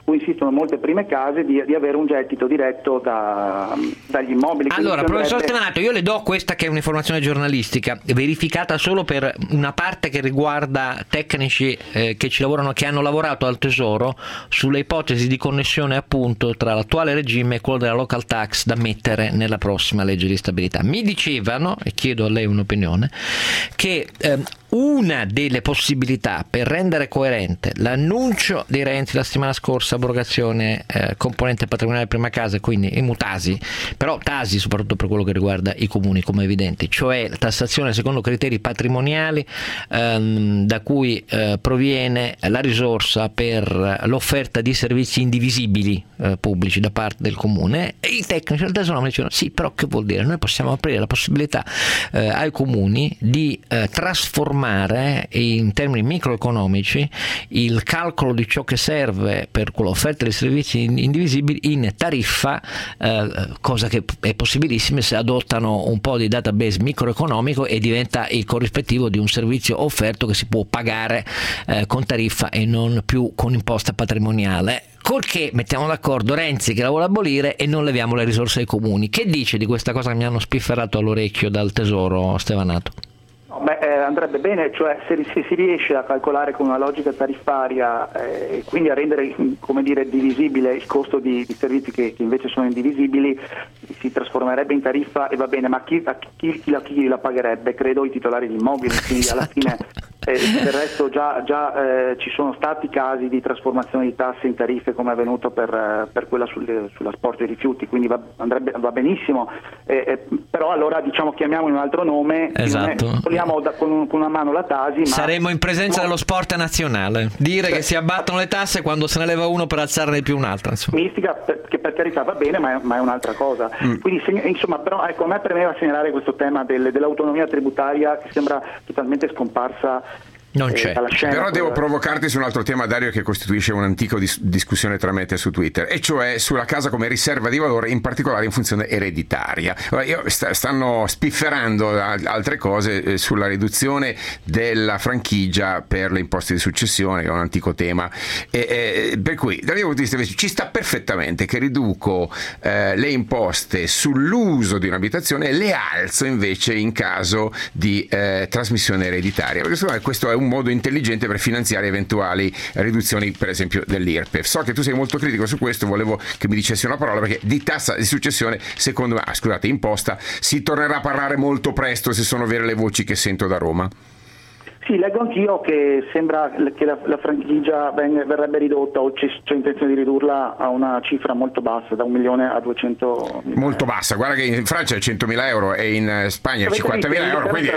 cui insistono molte prime case di avere un gettito diretto dagli immobili. Allora, professor Stevanato, io le do questa che è un'informazione giornalistica verificata solo per una parte che riguarda tecnici che ci lavorano, che hanno lavorato al Tesoro sulle ipotesi di connessione appunto tra l'attuale regime e quello della local tax da mettere nella prossima legge di stabilità. Mi dicevano, e chiedo a lei un'opinione, che una delle possibilità per rendere coerente l'annuncio di Renzi la settimana scorsa, abrogazione componente patrimoniale prima casa, quindi i mutasi, però tasi soprattutto per quello che riguarda i comuni come evidente, cioè la tassazione secondo criteri patrimoniali da cui proviene la risorsa per l'offerta di servizi indivisibili pubblici da parte del comune, e i tecnici del Tesoro mi dicevano sì, però che vuol dire? Noi possiamo aprire la possibilità ai comuni di trasformare in termini microeconomici il calcolo di ciò che serve per quell'offerta di servizi indivisibili in tariffa, cosa che è possibilissima se adottano un po' di database microeconomico e diventa il corrispettivo di un servizio offerto che si può pagare con tariffa e non più con imposta patrimoniale. Col che mettiamo d'accordo Renzi che la vuole abolire e non leviamo le risorse ai comuni. Che dice di questa cosa che mi hanno spifferato all'orecchio dal Tesoro, Stevanato? Andrebbe bene, cioè se si riesce a calcolare con una logica tariffaria e quindi a rendere, come dire, divisibile il costo di servizi che invece sono indivisibili, si trasformerebbe in tariffa e va bene, ma chi la pagherebbe? Credo i titolari di immobili, quindi alla fine del resto già ci sono stati casi di trasformazione di tasse in tariffe, come è avvenuto per quella sull'asporto dei rifiuti, quindi va benissimo, però allora diciamo chiamiamo in un altro nome, esatto. Togliamo con una mano la Tasi, ma saremmo in presenza dello sport nazionale, dire che si abbattono le tasse quando se ne leva uno per alzarne più un'altra, insomma. Mistica, che per carità va bene, ma è un'altra cosa. Quindi insomma, però ecco, a me premeva segnalare questo tema dell'autonomia tributaria che sembra totalmente scomparsa. Non c'è. Però devo provocarti su un altro tema, Dario, che costituisce un'antica discussione tra me e te su Twitter, e cioè sulla casa come riserva di valore, in particolare in funzione ereditaria. Stanno spifferando altre cose sulla riduzione della franchigia per le imposte di successione, che è un antico tema, per cui dal mio punto di vista ci sta perfettamente che riduco le imposte sull'uso di un'abitazione e le alzo invece in caso di trasmissione ereditaria, perché secondo me questo è un modo intelligente per finanziare eventuali riduzioni, per esempio dell'IRPEF. So che tu sei molto critico su questo, volevo che mi dicessi una parola, perché di tassa di successione, secondo me, imposta, si tornerà a parlare molto presto, se sono vere le voci che sento da Roma. Sì, leggo anch'io che sembra che la franchigia verrebbe ridotta, o c'è intenzione di ridurla a una cifra molto bassa, da 1 milione a 200 mila. Molto bassa, guarda che in Francia è 100.000 euro e in Spagna è 50.000 euro, quindi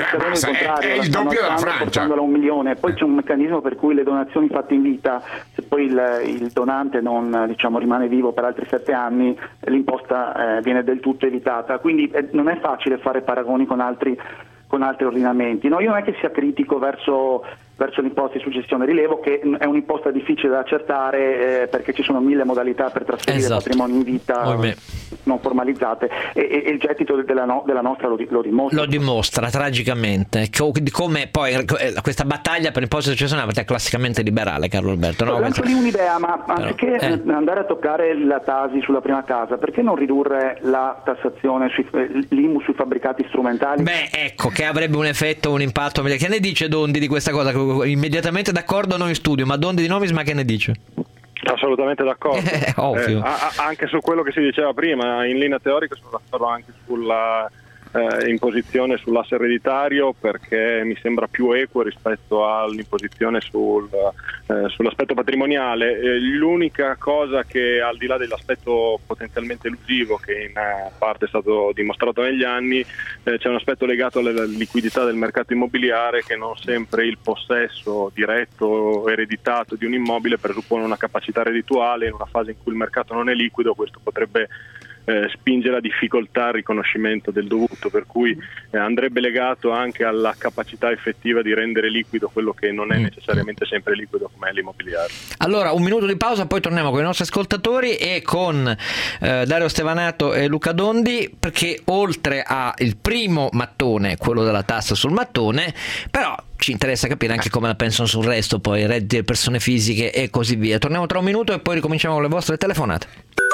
è il doppio della Francia. Portandola a 1 milione. Poi c'è un meccanismo per cui le donazioni fatte in vita, se poi il donante non rimane vivo per altri 7 anni, l'imposta viene del tutto evitata. Quindi non è facile fare paragoni con altri ordinamenti. No, io non è che sia critico verso l'imposta di successione, rilevo che è un'imposta difficile da accertare perché ci sono 1000 modalità per trasferire patrimoni in vita non formalizzate e il gettito della nostra lo dimostra. Lo dimostra tragicamente, come poi questa battaglia per l'imposta di successione è una battaglia classicamente liberale, Carlo Alberto. No? Lancio lì un'idea, ma anziché andare a toccare la Tasi sulla prima casa, perché non ridurre la tassazione l'IMU sui fabbricati strumentali? Ecco, che avrebbe un effetto, un impatto. Che ne dice Dondi di questa cosa? Immediatamente d'accordo noi in studio, ma Dondi di Novis, ma che ne dice? Assolutamente d'accordo. Ovvio. Anche su quello che si diceva prima, in linea teorica sono d'accordo anche sulla imposizione sull'asse ereditario, perché mi sembra più equo rispetto all'imposizione sull'aspetto patrimoniale. L'unica cosa che, al di là dell'aspetto potenzialmente elusivo che in parte è stato dimostrato negli anni, c'è un aspetto legato alla liquidità del mercato immobiliare, che non sempre il possesso diretto o ereditato di un immobile presuppone una capacità reddituale. In una fase in cui il mercato non è liquido, questo potrebbe spinge la difficoltà al riconoscimento del dovuto, per cui andrebbe legato anche alla capacità effettiva di rendere liquido quello che non è necessariamente sempre liquido come è l'immobiliare. Allora, un minuto di pausa, poi torniamo con i nostri ascoltatori e con Dario Stevanato e Luca Dondi, perché oltre al primo mattone, quello della tassa sul mattone, però ci interessa capire anche come la pensano sul resto, poi redditi delle persone fisiche e così via. Torniamo tra un minuto e poi ricominciamo con le vostre telefonate.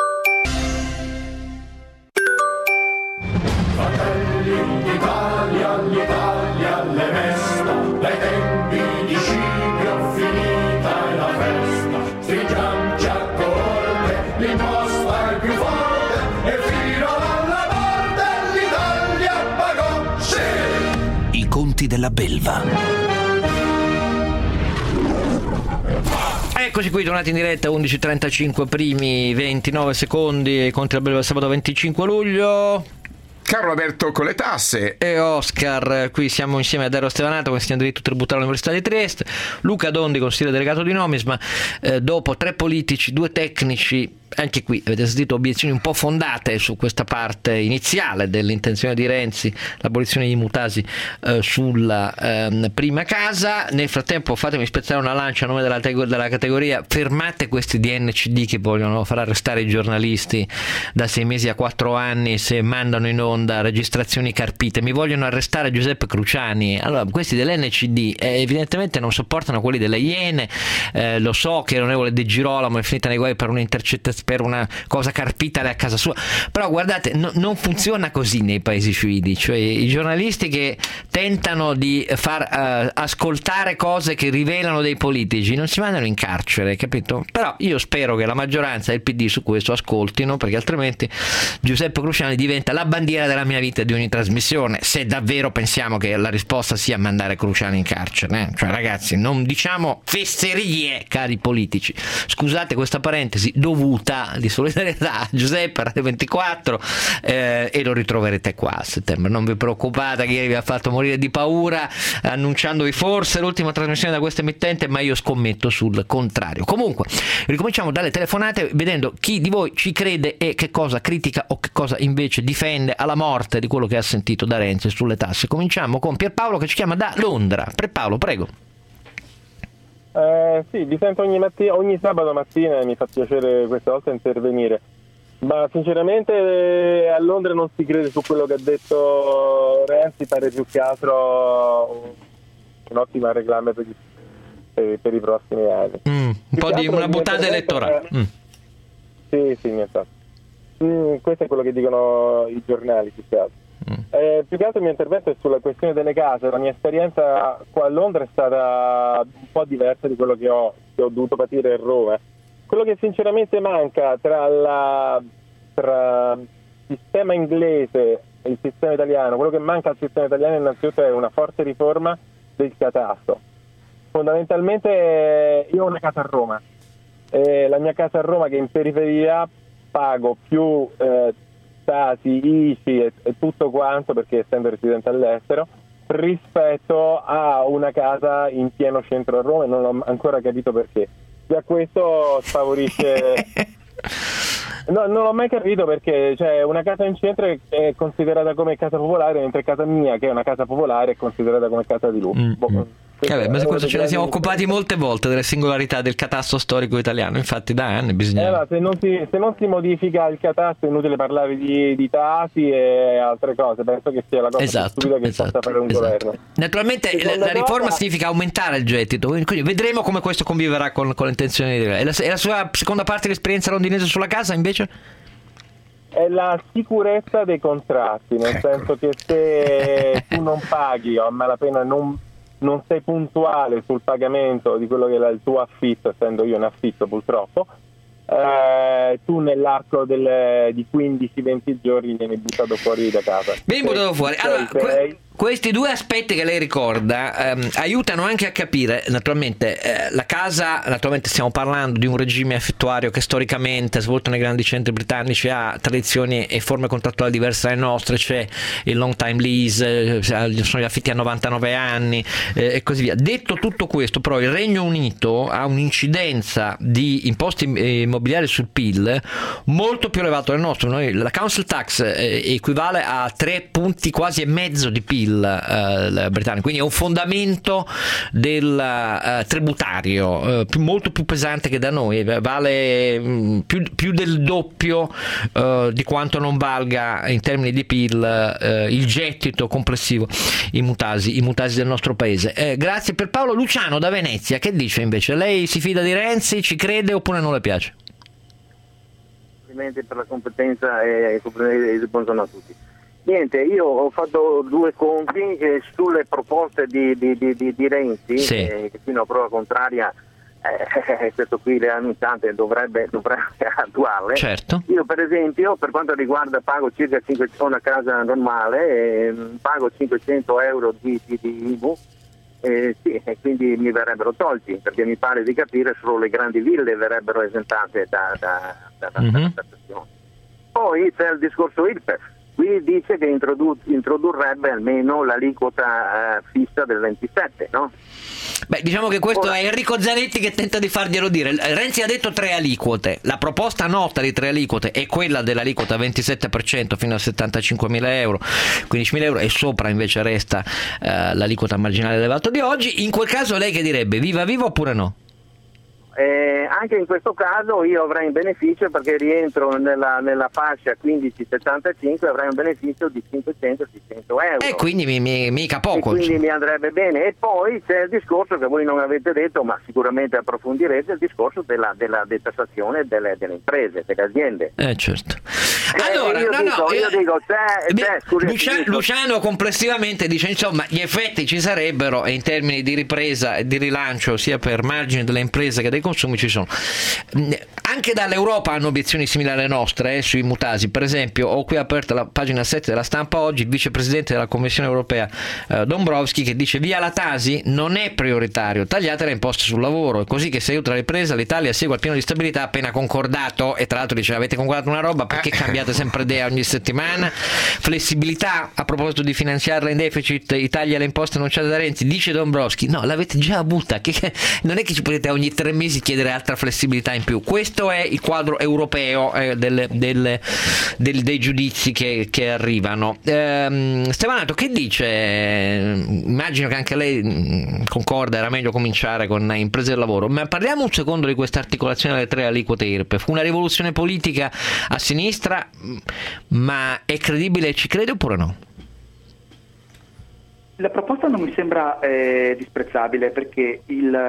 Fratelli d'Italia, l'Italia le mesta, dai tempi di Scipio finita è la festa, stringiamoci a corte, l'imposta è più forte e fino alla morte l'Italia pagò, sì! I conti della belva. Eccoci qui, tornati in diretta, 11:35 primi 29 secondi, conti della belva, sabato 25 luglio. Carlo Alberto con le tasse e Oscar, qui siamo insieme a Dario Stevanato, consigliere di diritto tributario all'Università di Trieste, Luca Dondi, consigliere delegato di Nomisma. Dopo 3 politici, 2 tecnici, anche qui avete sentito obiezioni un po' fondate su questa parte iniziale dell'intenzione di Renzi, l'abolizione dei mutasi sulla prima casa. Nel frattempo fatemi spezzare una lancia a nome della categoria: fermate questi DNCD che vogliono far arrestare i giornalisti da 6 mesi a 4 anni se mandano in onda registrazioni carpite. Mi vogliono arrestare Giuseppe Cruciani. Allora, questi dell'NCD evidentemente non sopportano quelli delle Iene. Lo so che l'onorevole De Girolamo è finita nei guai per un'intercettazione, per una cosa carpita a casa sua, però guardate, non funziona così nei paesi civili, cioè i giornalisti che tentano di far ascoltare cose che rivelano dei politici non si mandano in carcere, capito? Però io spero che la maggioranza del PD su questo ascoltino, perché altrimenti Giuseppe Cruciani diventa la bandiera della mia vita di ogni trasmissione, se davvero pensiamo che la risposta sia mandare Cruciani in carcere, Cioè ragazzi, non diciamo fesserie, cari politici. Scusate questa parentesi dovuta di solidarietà a Giuseppe, Radio 24, e lo ritroverete qua a settembre, non vi preoccupate che ieri vi ha fatto morire di paura annunciandovi forse l'ultima trasmissione da questa emittente, ma io scommetto sul contrario. Comunque ricominciamo dalle telefonate, vedendo chi di voi ci crede e che cosa critica o che cosa invece difende alla morte di quello che ha sentito da Renzi sulle tasse. Cominciamo con Pierpaolo che ci chiama da Londra. Pierpaolo, prego. Sì, vi sento ogni sabato mattina e mi fa piacere questa volta intervenire, ma sinceramente a Londra non si crede su quello che ha detto Renzi, pare più che altro un'ottima reclame per i prossimi anni. Un po' di una buttata elettorale. Sì, niente. Questo è quello che dicono i giornali più che altro. Più che altro il mio intervento è sulla questione delle case. La mia esperienza qua a Londra è stata un po' diversa di quello che ho dovuto patire a Roma. Quello che sinceramente manca tra il sistema inglese e il sistema italiano, quello che manca al sistema italiano innanzitutto è una forte riforma del catasto. Fondamentalmente io ho una casa a Roma, la mia casa a Roma che è in periferia pago più Stasi, ICI e tutto quanto, perché essendo residente all'estero, rispetto a una casa in pieno centro a Roma, e non ho ancora capito perché. Già questo sfavorisce. No, non l'ho mai capito perché, cioè, una casa in centro è considerata come casa popolare, mentre casa mia, che è una casa popolare, è considerata come casa di lusso. Ma questo ce ne siamo occupati molte volte delle singolarità del catasto storico italiano, infatti da anni bisogna. Se non si modifica il catasto è inutile parlare di tasi e altre cose, penso che sia la cosa più stupida che possa fare un governo. Naturalmente la riforma significa aumentare il gettito, quindi vedremo come questo conviverà con l'intenzione di dire. E la sua seconda parte dell'esperienza londinese sulla casa invece? È la sicurezza dei contratti, nel senso che se tu non paghi o a malapena non sei puntuale sul pagamento di quello che è il tuo affitto, essendo io in affitto purtroppo, tu nell'arco di 15-20 giorni vieni buttato fuori da casa. Vieni buttato fuori. Allora, Questi due aspetti che lei ricorda aiutano anche a capire, naturalmente, la casa, naturalmente stiamo parlando di un regime affittuario che storicamente, svolto nei grandi centri britannici, ha tradizioni e forme contrattuali diverse dalle nostre, c'è il long time lease, sono gli affitti a 99 anni e così via. Detto tutto questo, però, il Regno Unito ha un'incidenza di imposte immobiliari sul PIL molto più elevato del nostro. La council tax equivale a 3 punti quasi e mezzo di PIL britannico, quindi è un fondamento del tributario molto più pesante che da noi, vale più del doppio di quanto non valga in termini di PIL il gettito complessivo, i mutasi del nostro paese. Grazie per Paolo. Luciano da Venezia, che dice invece? Lei si fida di Renzi, ci crede oppure non le piace? Complimenti per la competenza e buongiorno a tutti. Niente, io ho fatto 2 conti sulle proposte di Renzi, sì. Che fino a prova contraria questo qui le annunciate dovrebbe attuarle. Certo. Io per esempio, per quanto riguarda, pago circa 500, una casa normale, pago 500 euro di IMU, sì, e quindi mi verrebbero tolti, perché mi pare di capire solo le grandi ville verrebbero esentate da tassazione. Poi c'è il discorso IRPEF. Qui dice che introdurrebbe almeno l'aliquota fissa del 27, no? Beh, diciamo che questo è Enrico Zanetti che tenta di farglielo dire. Renzi ha detto 3 aliquote. La proposta nota di 3 aliquote è quella dell'aliquota 27% fino a 75.000 euro, 15.000 euro, e sopra invece resta l'aliquota marginale elevato di oggi. In quel caso lei che direbbe? Viva viva oppure no? Anche in questo caso io avrei un beneficio, perché rientro nella fascia 15-75, avrei un beneficio di 500-600 euro. E quindi mica poco. E quindi mi andrebbe bene. E poi c'è il discorso che voi non avete detto, ma sicuramente approfondirete, il discorso della detassazione delle imprese, delle aziende. Certo. Allora, Luciano complessivamente dice, insomma, gli effetti ci sarebbero, e in termini di ripresa e di rilancio sia per margine delle imprese che dei consumi ci sono. Anche dall'Europa hanno obiezioni similari alle nostre sui mutasi. Per esempio, ho qui aperta la pagina 7 della Stampa oggi, il vicepresidente della Commissione europea Dombrovskis, che dice: via la Tasi, non è prioritario, tagliate le imposte sul lavoro, è così che si aiuta la ripresa, l'Italia segue il piano di stabilità appena concordato. E tra l'altro dice: avete concordato una roba, perché cambiate sempre idea ogni settimana? Flessibilità, a proposito di finanziarla in deficit, i tagli alle imposte annunciate da Renzi, dice Dombrovskis, no, l'avete già avuta, non è che ci potete ogni 3 mesi chiedere altra flessibilità in più. Questo è il quadro europeo dei giudizi che arrivano. Stevanato, che dice? Immagino che anche lei concorda, era meglio cominciare con imprese del lavoro, ma parliamo un secondo di questa articolazione delle 3 aliquote IRPEF. Una rivoluzione politica a sinistra, ma è credibile, ci crede oppure no? La proposta non mi sembra disprezzabile, perché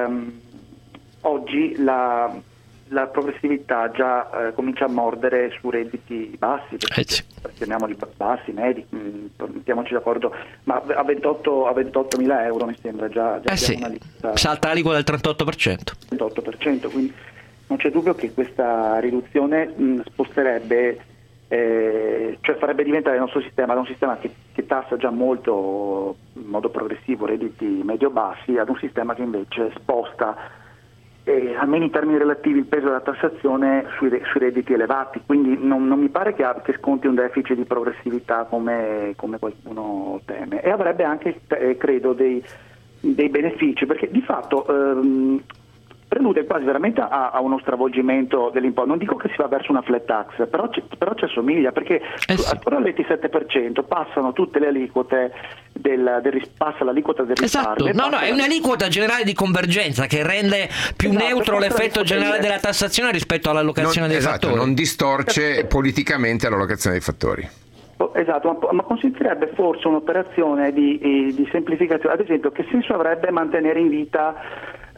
oggi la progressività già comincia a mordere su redditi bassi, chiamiamoli bassi, medi, mettiamoci d'accordo, ma a 28.000 euro mi sembra già abbiamo una lista. Salta l'aliquota del 38%. 38%, quindi non c'è dubbio che questa riduzione sposterebbe, cioè farebbe diventare il nostro sistema da un sistema che tassa già molto in modo progressivo redditi medio-bassi ad un sistema che invece sposta, almeno in termini relativi, il peso della tassazione sui redditi elevati. Quindi non mi pare che sconti un deficit di progressività come qualcuno teme, e avrebbe anche, credo, dei benefici, perché di fatto prelude quasi veramente a uno stravolgimento dell'imposta. Non dico che si va verso una flat tax, però ci assomiglia, perché attorno al 27% passano tutte le aliquote passa l'aliquota del risparmio. Esatto, è un'aliquota generale di convergenza che rende più neutro l'effetto generale della tassazione rispetto all'allocazione dei fattori. Non distorce politicamente l'allocazione dei fattori. Esatto, ma consentirebbe forse un'operazione di semplificazione. Ad esempio, che senso avrebbe mantenere in vita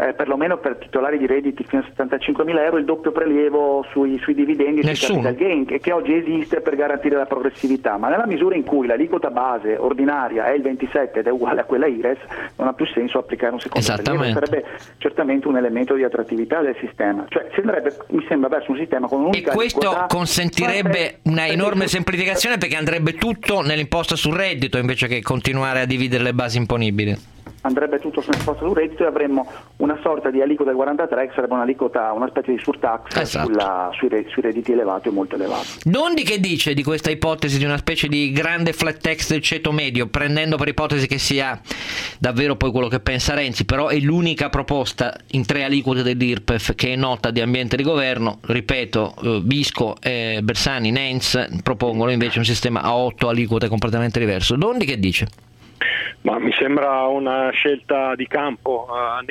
perlomeno per titolari di redditi fino a 75.000 euro, il doppio prelievo sui dividendi e sui capital gain, che oggi esiste per garantire la progressività, ma nella misura in cui l'aliquota base ordinaria è il 27 ed è uguale a quella IRES, non ha più senso applicare un secondo prelievo. Sarebbe certamente un elemento di attrattività del sistema, cioè si andrebbe, mi sembra, verso un sistema con un'unica aliquota. E questo consentirebbe una enorme semplificazione, perché andrebbe tutto nell'imposta sul reddito invece che continuare a dividere le basi imponibili. Andrebbe tutto sull'imposta sul reddito e avremmo una sorta di aliquota del 43 che sarebbe una specie di surtax sui redditi elevati o molto elevati. Dondi che dice di questa ipotesi di una specie di grande flat tax del ceto medio, prendendo per ipotesi che sia davvero poi quello che pensa Renzi, però è l'unica proposta in 3 aliquote dell'IRPEF che è nota di ambiente di governo. Ripeto, Visco, Bersani, Nens propongono invece un sistema a 8 aliquote completamente diverso. Dondi che dice? Ma mi sembra una scelta di campo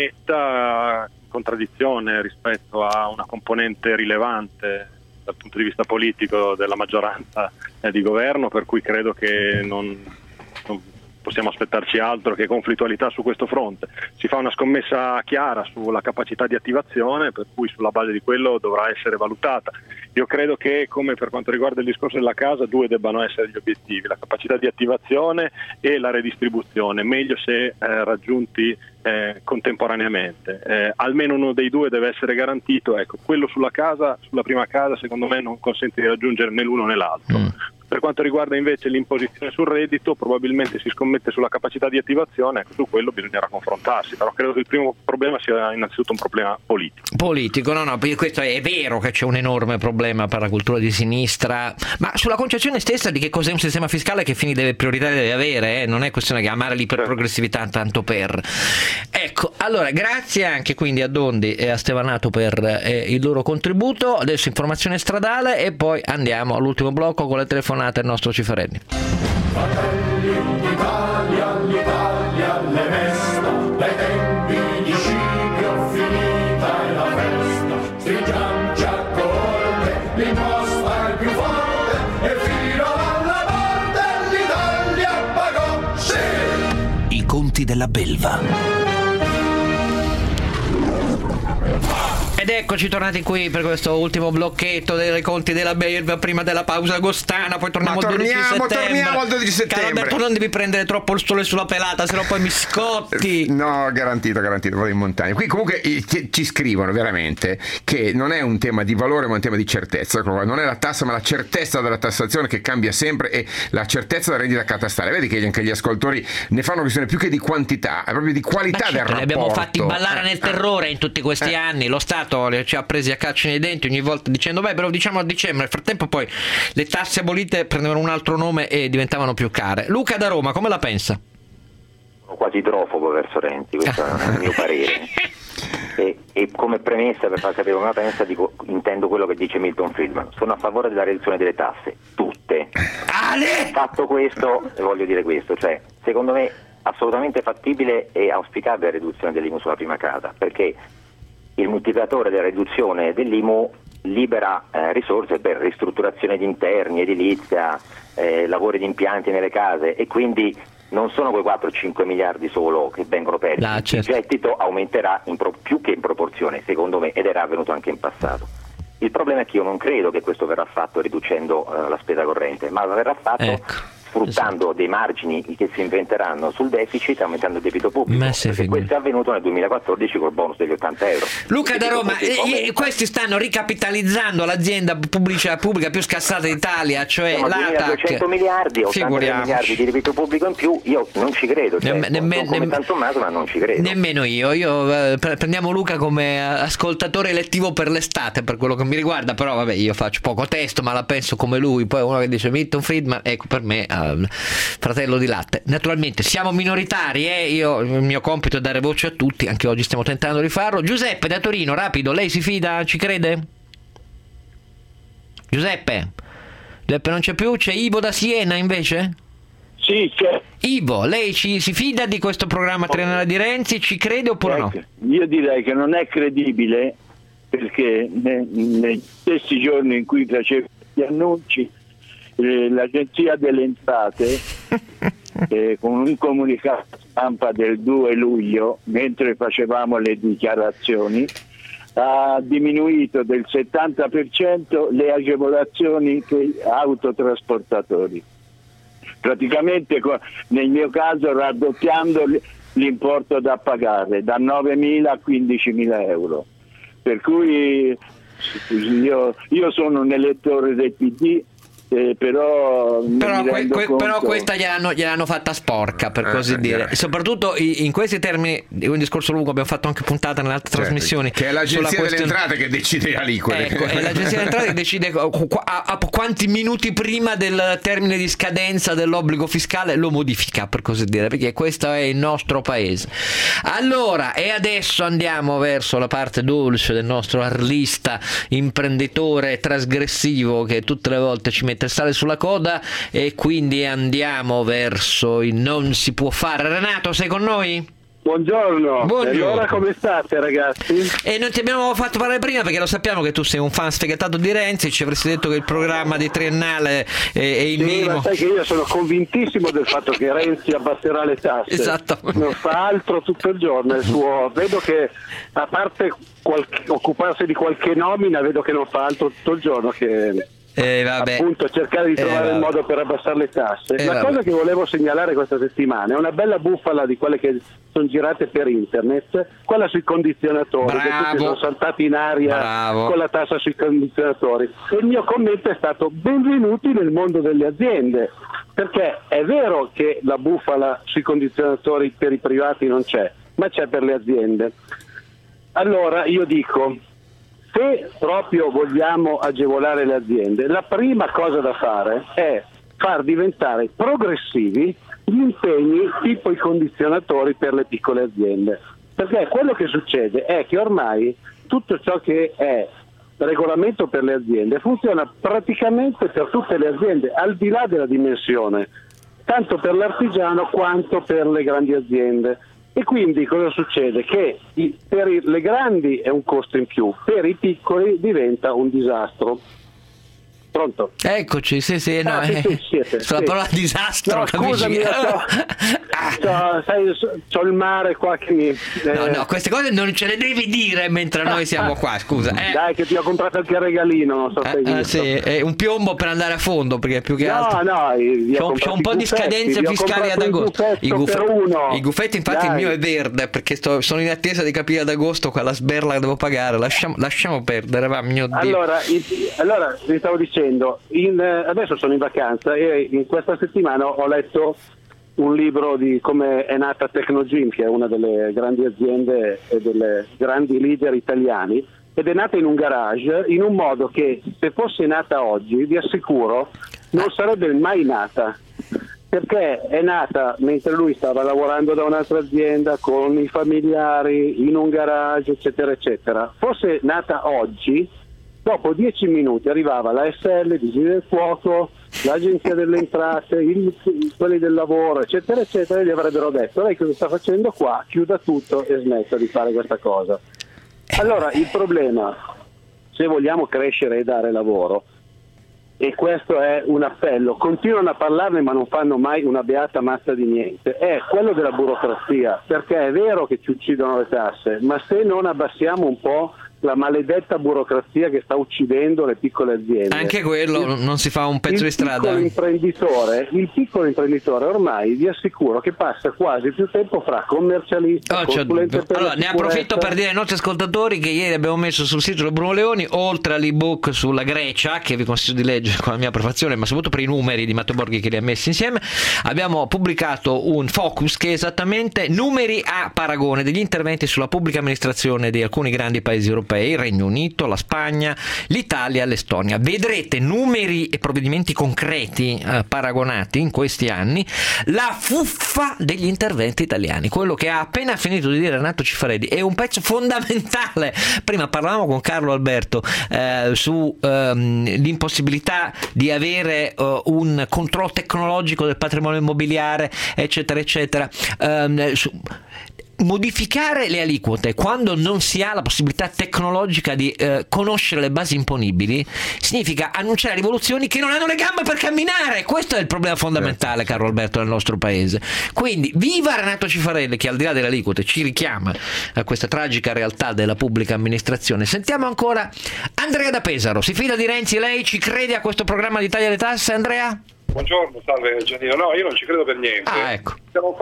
netta, in contraddizione rispetto a una componente rilevante dal punto di vista politico della maggioranza di governo, per cui credo che non possiamo aspettarci altro che conflittualità su questo fronte. Si fa una scommessa chiara sulla capacità di attivazione, per cui sulla base di quello dovrà essere valutata. Io credo che, come per quanto riguarda il discorso della casa, 2 debbano essere gli obiettivi: la capacità di attivazione e la redistribuzione, meglio se raggiunti contemporaneamente. Almeno uno dei 2 deve essere garantito. Ecco, quello sulla prima casa, secondo me non consente di raggiungere né l'uno né l'altro. Per quanto riguarda invece l'imposizione sul reddito, probabilmente si scommette sulla capacità di attivazione, ecco, su quello bisognerà confrontarsi, però credo che il primo problema sia innanzitutto un problema politico. No, questo è vero che c'è un enorme problema per la cultura di sinistra, ma sulla concezione stessa di che cos'è un sistema fiscale, che fini prioritari deve avere, non è questione che amare l'iperprogressività tanto per. Ecco, allora grazie anche quindi a Dondi e a Stevanato per il loro contributo. Adesso informazione stradale e poi andiamo all'ultimo blocco con le telefonate del nostro Cifarelli. Fratelli d'Italia, l'Italia le mesta, dai tempi di Scipio finita è la festa, stringiamoci a corte, l'imposta è più forte e fino alla morte l'Italia pagò, sì! I conti della belva. Ed eccoci tornati qui per questo ultimo blocchetto dei conti della belva prima della pausa agostana, poi torniamo al 12 settembre. Torniamo al 12 settembre. Caro Alberto, non devi prendere troppo il sole sulla pelata, sennò poi mi scotti. No, garantito, vado in montagna. Qui comunque ci scrivono veramente che non è un tema di valore ma un tema di certezza. Non è la tassa ma la certezza della tassazione che cambia sempre, e la certezza della rendita catastale. Vedi che anche gli ascoltatori ne fanno questione più che di quantità, è proprio di qualità del rapporto. Li abbiamo fatti ballare nel terrore in tutti questi anni. Lo Stato ci ha presi a calci nei denti ogni volta dicendo beh, però diciamo a dicembre. Nel frattempo poi le tasse abolite prendevano un altro nome e diventavano più care. Luca da Roma, come la pensa? Sono quasi idrofobo verso Renzi, questo è il mio parere. E come premessa, per far capire come la pensa, intendo quello che dice Milton Friedman. Sono a favore della riduzione delle tasse, tutte. Fatto questo, voglio dire questo, cioè secondo me assolutamente fattibile e auspicabile la riduzione dell'IMU sulla prima casa, perché il moltiplicatore della riduzione dell'IMU libera risorse per ristrutturazione di interni, edilizia, lavori di impianti nelle case, e quindi non sono quei 4-5 miliardi solo che vengono persi. Il gettito aumenterà più che in proporzione, secondo me, ed era avvenuto anche in passato. Il problema è che io non credo che questo verrà fatto riducendo la spesa corrente, ma verrà fatto sfruttando dei margini che si inventeranno sul deficit, aumentando il debito pubblico, perché questo è avvenuto nel 2014 col bonus degli 80 euro. Luca da Roma, questi stanno ricapitalizzando l'azienda pubblica più scassata d'Italia, cioè l'ATAC. 200 miliardi, 83 miliardi di debito pubblico in più, io non ci credo, come tanto Maso, ma non ci credo. Nemmeno io prendiamo Luca come ascoltatore elettivo per l'estate, per quello che mi riguarda, però vabbè, io faccio poco testo, ma la penso come lui. Poi uno che dice Milton Friedman, ecco, per me fratello di latte. Naturalmente siamo minoritari, il mio compito è dare voce a tutti, anche oggi stiamo tentando di farlo. Giuseppe da Torino, rapido, lei si fida, ci crede? Giuseppe non c'è più, c'è Ivo da Siena invece? Sì, c'è. Ivo, lei si fida di questo programma triennale di Renzi, ci crede oppure no? Io direi che non è credibile, perché negli stessi giorni in cui faceva gli annunci, l'Agenzia delle Entrate con un comunicato stampa del 2 luglio, mentre facevamo le dichiarazioni, ha diminuito del 70% le agevolazioni per autotrasportatori. Praticamente nel mio caso raddoppiando l'importo da pagare da 9.000 a 15.000 euro. Per cui io sono un elettore del PD, però questa gliel'hanno fatta sporca, per così dire, e soprattutto in questi termini. Un discorso lungo, abbiamo fatto anche puntata nelle altre trasmissioni, che è l'agenzia delle entrate che decide aliquote. Ecco, è l'agenzia delle entrate che decide a quanti minuti prima del termine di scadenza dell'obbligo fiscale lo modifica, per così dire, perché questo è il nostro paese. Allora, e adesso andiamo verso la parte dolce del nostro arlista imprenditore trasgressivo che tutte le volte ci mette il sale sulla coda, e quindi andiamo verso il non si può fare. Renato, sei con noi? Buongiorno. Allora come state, ragazzi? E non ti abbiamo fatto parlare prima perché lo sappiamo che tu sei un fan sfegatato di Renzi, ci avresti detto che il programma di triennale è il minimo. Ma sai che io sono convintissimo del fatto che Renzi abbasserà le tasse. Esatto. Non fa altro tutto il giorno, vedo che a parte occuparsi di qualche nomina, vedo che non fa altro tutto il giorno che appunto cercare di trovare il modo per abbassare le tasse. La cosa che volevo segnalare questa settimana è una bella bufala di quelle che sono girate per internet, quella sui condizionatori, che tutti sono saltati in aria con la tassa sui condizionatori, e il mio commento è stato: benvenuti nel mondo delle aziende, perché è vero che la bufala sui condizionatori per i privati non c'è, ma c'è per le aziende. Allora io dico, se proprio vogliamo agevolare le aziende, la prima cosa da fare è far diventare progressivi gli impegni tipo i condizionatori per le piccole aziende, perché quello che succede è che ormai tutto ciò che è regolamento per le aziende funziona praticamente per tutte le aziende, al di là della dimensione, tanto per l'artigiano quanto per le grandi aziende. E quindi cosa succede? Che per le grandi è un costo in più, per i piccoli diventa un disastro. Pronto? Eccoci, sì, siete. Sulla parola disastro, no, scusami, c'ho il mare qua che mi... No, queste cose non ce le devi dire mentre noi siamo qua, scusa. Dai, che ti ho comprato anche il regalino, non so se hai visto. Sì, è un piombo per andare a fondo, perché più che altro... c'ho un po' di scadenze fiscali ad agosto. I guffetti, infatti, il mio è verde, perché sono in attesa di capire ad agosto quella sberla che devo pagare. Lasciamo perdere, va, mio Dio. Allora vi stavo dicendo, adesso sono in vacanza e in questa settimana ho letto un libro di come è nata Tecnogym, che è una delle grandi aziende e delle grandi leader italiani, ed è nata in un garage in un modo che, se fosse nata oggi, vi assicuro non sarebbe mai nata, perché è nata mentre lui stava lavorando da un'altra azienda con i familiari in un garage, eccetera eccetera. Fosse nata oggi, dopo 10 minuti arrivava la SL, i Vigili del Fuoco, l'Agenzia delle Entrate, quelli del lavoro, eccetera eccetera, e gli avrebbero detto: lei cosa sta facendo qua? Chiuda tutto e smetta di fare questa cosa. Allora il problema, se vogliamo crescere e dare lavoro, e questo è un appello, continuano a parlarne ma non fanno mai una beata mazza di niente, è quello della burocrazia, perché è vero che ci uccidono le tasse, ma se non abbassiamo un po' la maledetta burocrazia che sta uccidendo le piccole aziende, anche quello non si fa un pezzo di strada. Il piccolo imprenditore ormai vi assicuro che passa quasi più tempo fra commercialisti, consulente per allora, ne approfitto per dire ai nostri ascoltatori che ieri abbiamo messo sul sito del Bruno Leoni, oltre all'ebook sulla Grecia, che vi consiglio di leggere con la mia prefazione, ma soprattutto per i numeri di Matteo Borghi che li ha messi insieme, abbiamo pubblicato un focus che è esattamente numeri a paragone degli interventi sulla pubblica amministrazione di alcuni grandi paesi europei, il Regno Unito, la Spagna, l'Italia, l'Estonia. Vedrete numeri e provvedimenti concreti paragonati in questi anni, la fuffa degli interventi italiani. Quello che ha appena finito di dire Renato Cifarelli è un pezzo fondamentale. Prima parlavamo con Carlo Alberto su l'impossibilità di avere un controllo tecnologico del patrimonio immobiliare, eccetera eccetera. modificare le aliquote quando non si ha la possibilità tecnologica di conoscere le basi imponibili significa annunciare rivoluzioni che non hanno le gambe per camminare. Questo è il problema fondamentale, caro Alberto, del nostro paese. Quindi viva Renato Cifarelli, che al di là delle aliquote ci richiama a questa tragica realtà della pubblica amministrazione. Sentiamo ancora Andrea da Pesaro. Si fida di Renzi? Lei ci crede a questo programma di taglia le tasse, Andrea? Buongiorno, salve Giannino. No, io non ci credo per niente. Ecco. Se non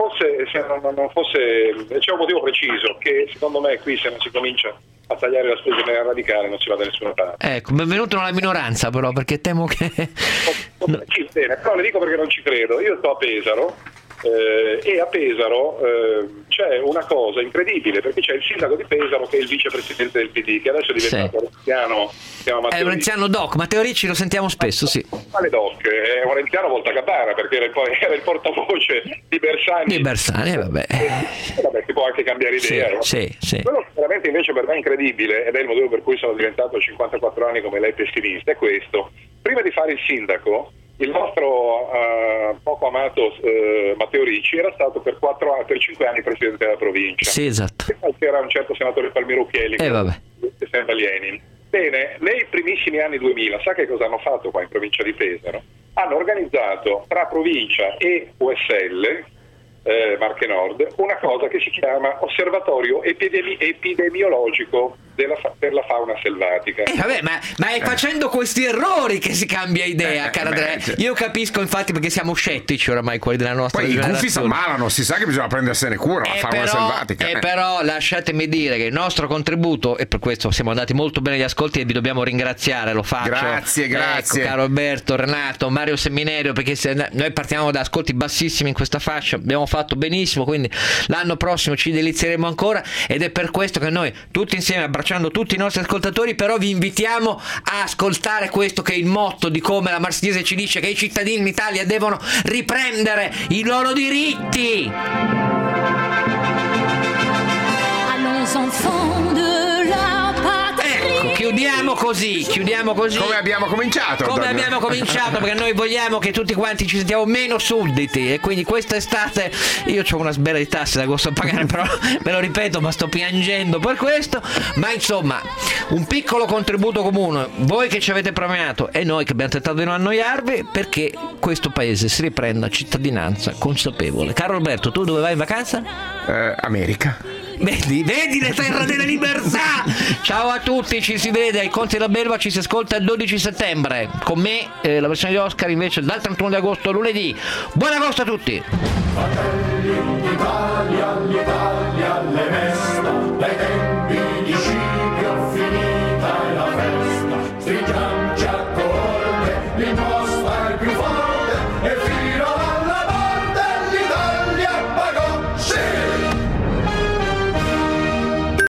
fosse c'è un motivo preciso, che secondo me qui se non si comincia a tagliare la spesa in maniera radicale non si va da nessuna parte. Ecco, benvenuto nella minoranza però, perché temo che... Bene, però le dico perché non ci credo. Io sto a Pesaro e a Pesaro c'è una cosa incredibile, perché c'è il sindaco di Pesaro che è il vicepresidente del PD, che adesso è diventato renziano, è un renziano doc. Matteo Ricci lo sentiamo spesso, sì. Quale doc? È un renziano voltagabbana, perché era il portavoce di Bersani. Vabbè, che può anche cambiare idea. Sì. Quello che veramente invece per me è incredibile, ed è il motivo per cui sono diventato a 54 anni come lei pessimista, è questo: prima di fare il sindaco, il nostro poco amato Matteo Ricci era stato per 5 anni presidente della provincia. Sì, esatto. C'era un certo senatore Palmiro Chielli che sembra Lenin. Bene, nei primissimi anni 2000, sa che cosa hanno fatto qua in provincia di Pesaro? Hanno organizzato tra provincia e USL, Marche Nord, una cosa che si chiama Osservatorio Epidemiologico per la fauna selvatica. Ma è facendo questi errori che si cambia idea, cara Andrea. Io capisco, infatti, perché siamo scettici oramai quelli della nostra generazione. Poi i gufi si ammalano, si sa che bisogna prendersene cura, la fauna selvatica. Però lasciatemi dire che il nostro contributo, e per questo siamo andati molto bene agli ascolti e vi dobbiamo ringraziare, lo faccio. Grazie. Ecco, caro Alberto, Renato, Mario Seminerio, perché noi partiamo da ascolti bassissimi in questa fascia, abbiamo fatto benissimo, quindi l'anno prossimo ci delizieremo ancora, ed è per questo che noi tutti insieme, abbracciando tutti i nostri ascoltatori, però vi invitiamo a ascoltare questo che è il motto di come la Marsigliese ci dice, che i cittadini in Italia devono riprendere i loro diritti. Allons enfants de la patrie. Chiudiamo così. Come abbiamo cominciato. Perché noi vogliamo che tutti quanti ci sentiamo meno sudditi, e quindi quest'estate io ho una sbella di tasse da agosto a pagare, però ve lo ripeto, ma sto piangendo per questo. Ma insomma, un piccolo contributo comune, voi che ci avete premiato e noi che abbiamo tentato di non annoiarvi, perché questo paese si riprenda cittadinanza consapevole. Caro Alberto, tu dove vai in vacanza? America. Vedi le terre della libertà. Ciao a tutti, ci si vede ai Conti della Belva, ci si ascolta il 12 settembre con me, la versione di Oscar invece dal 31 di agosto lunedì. Buon agosto a tutti.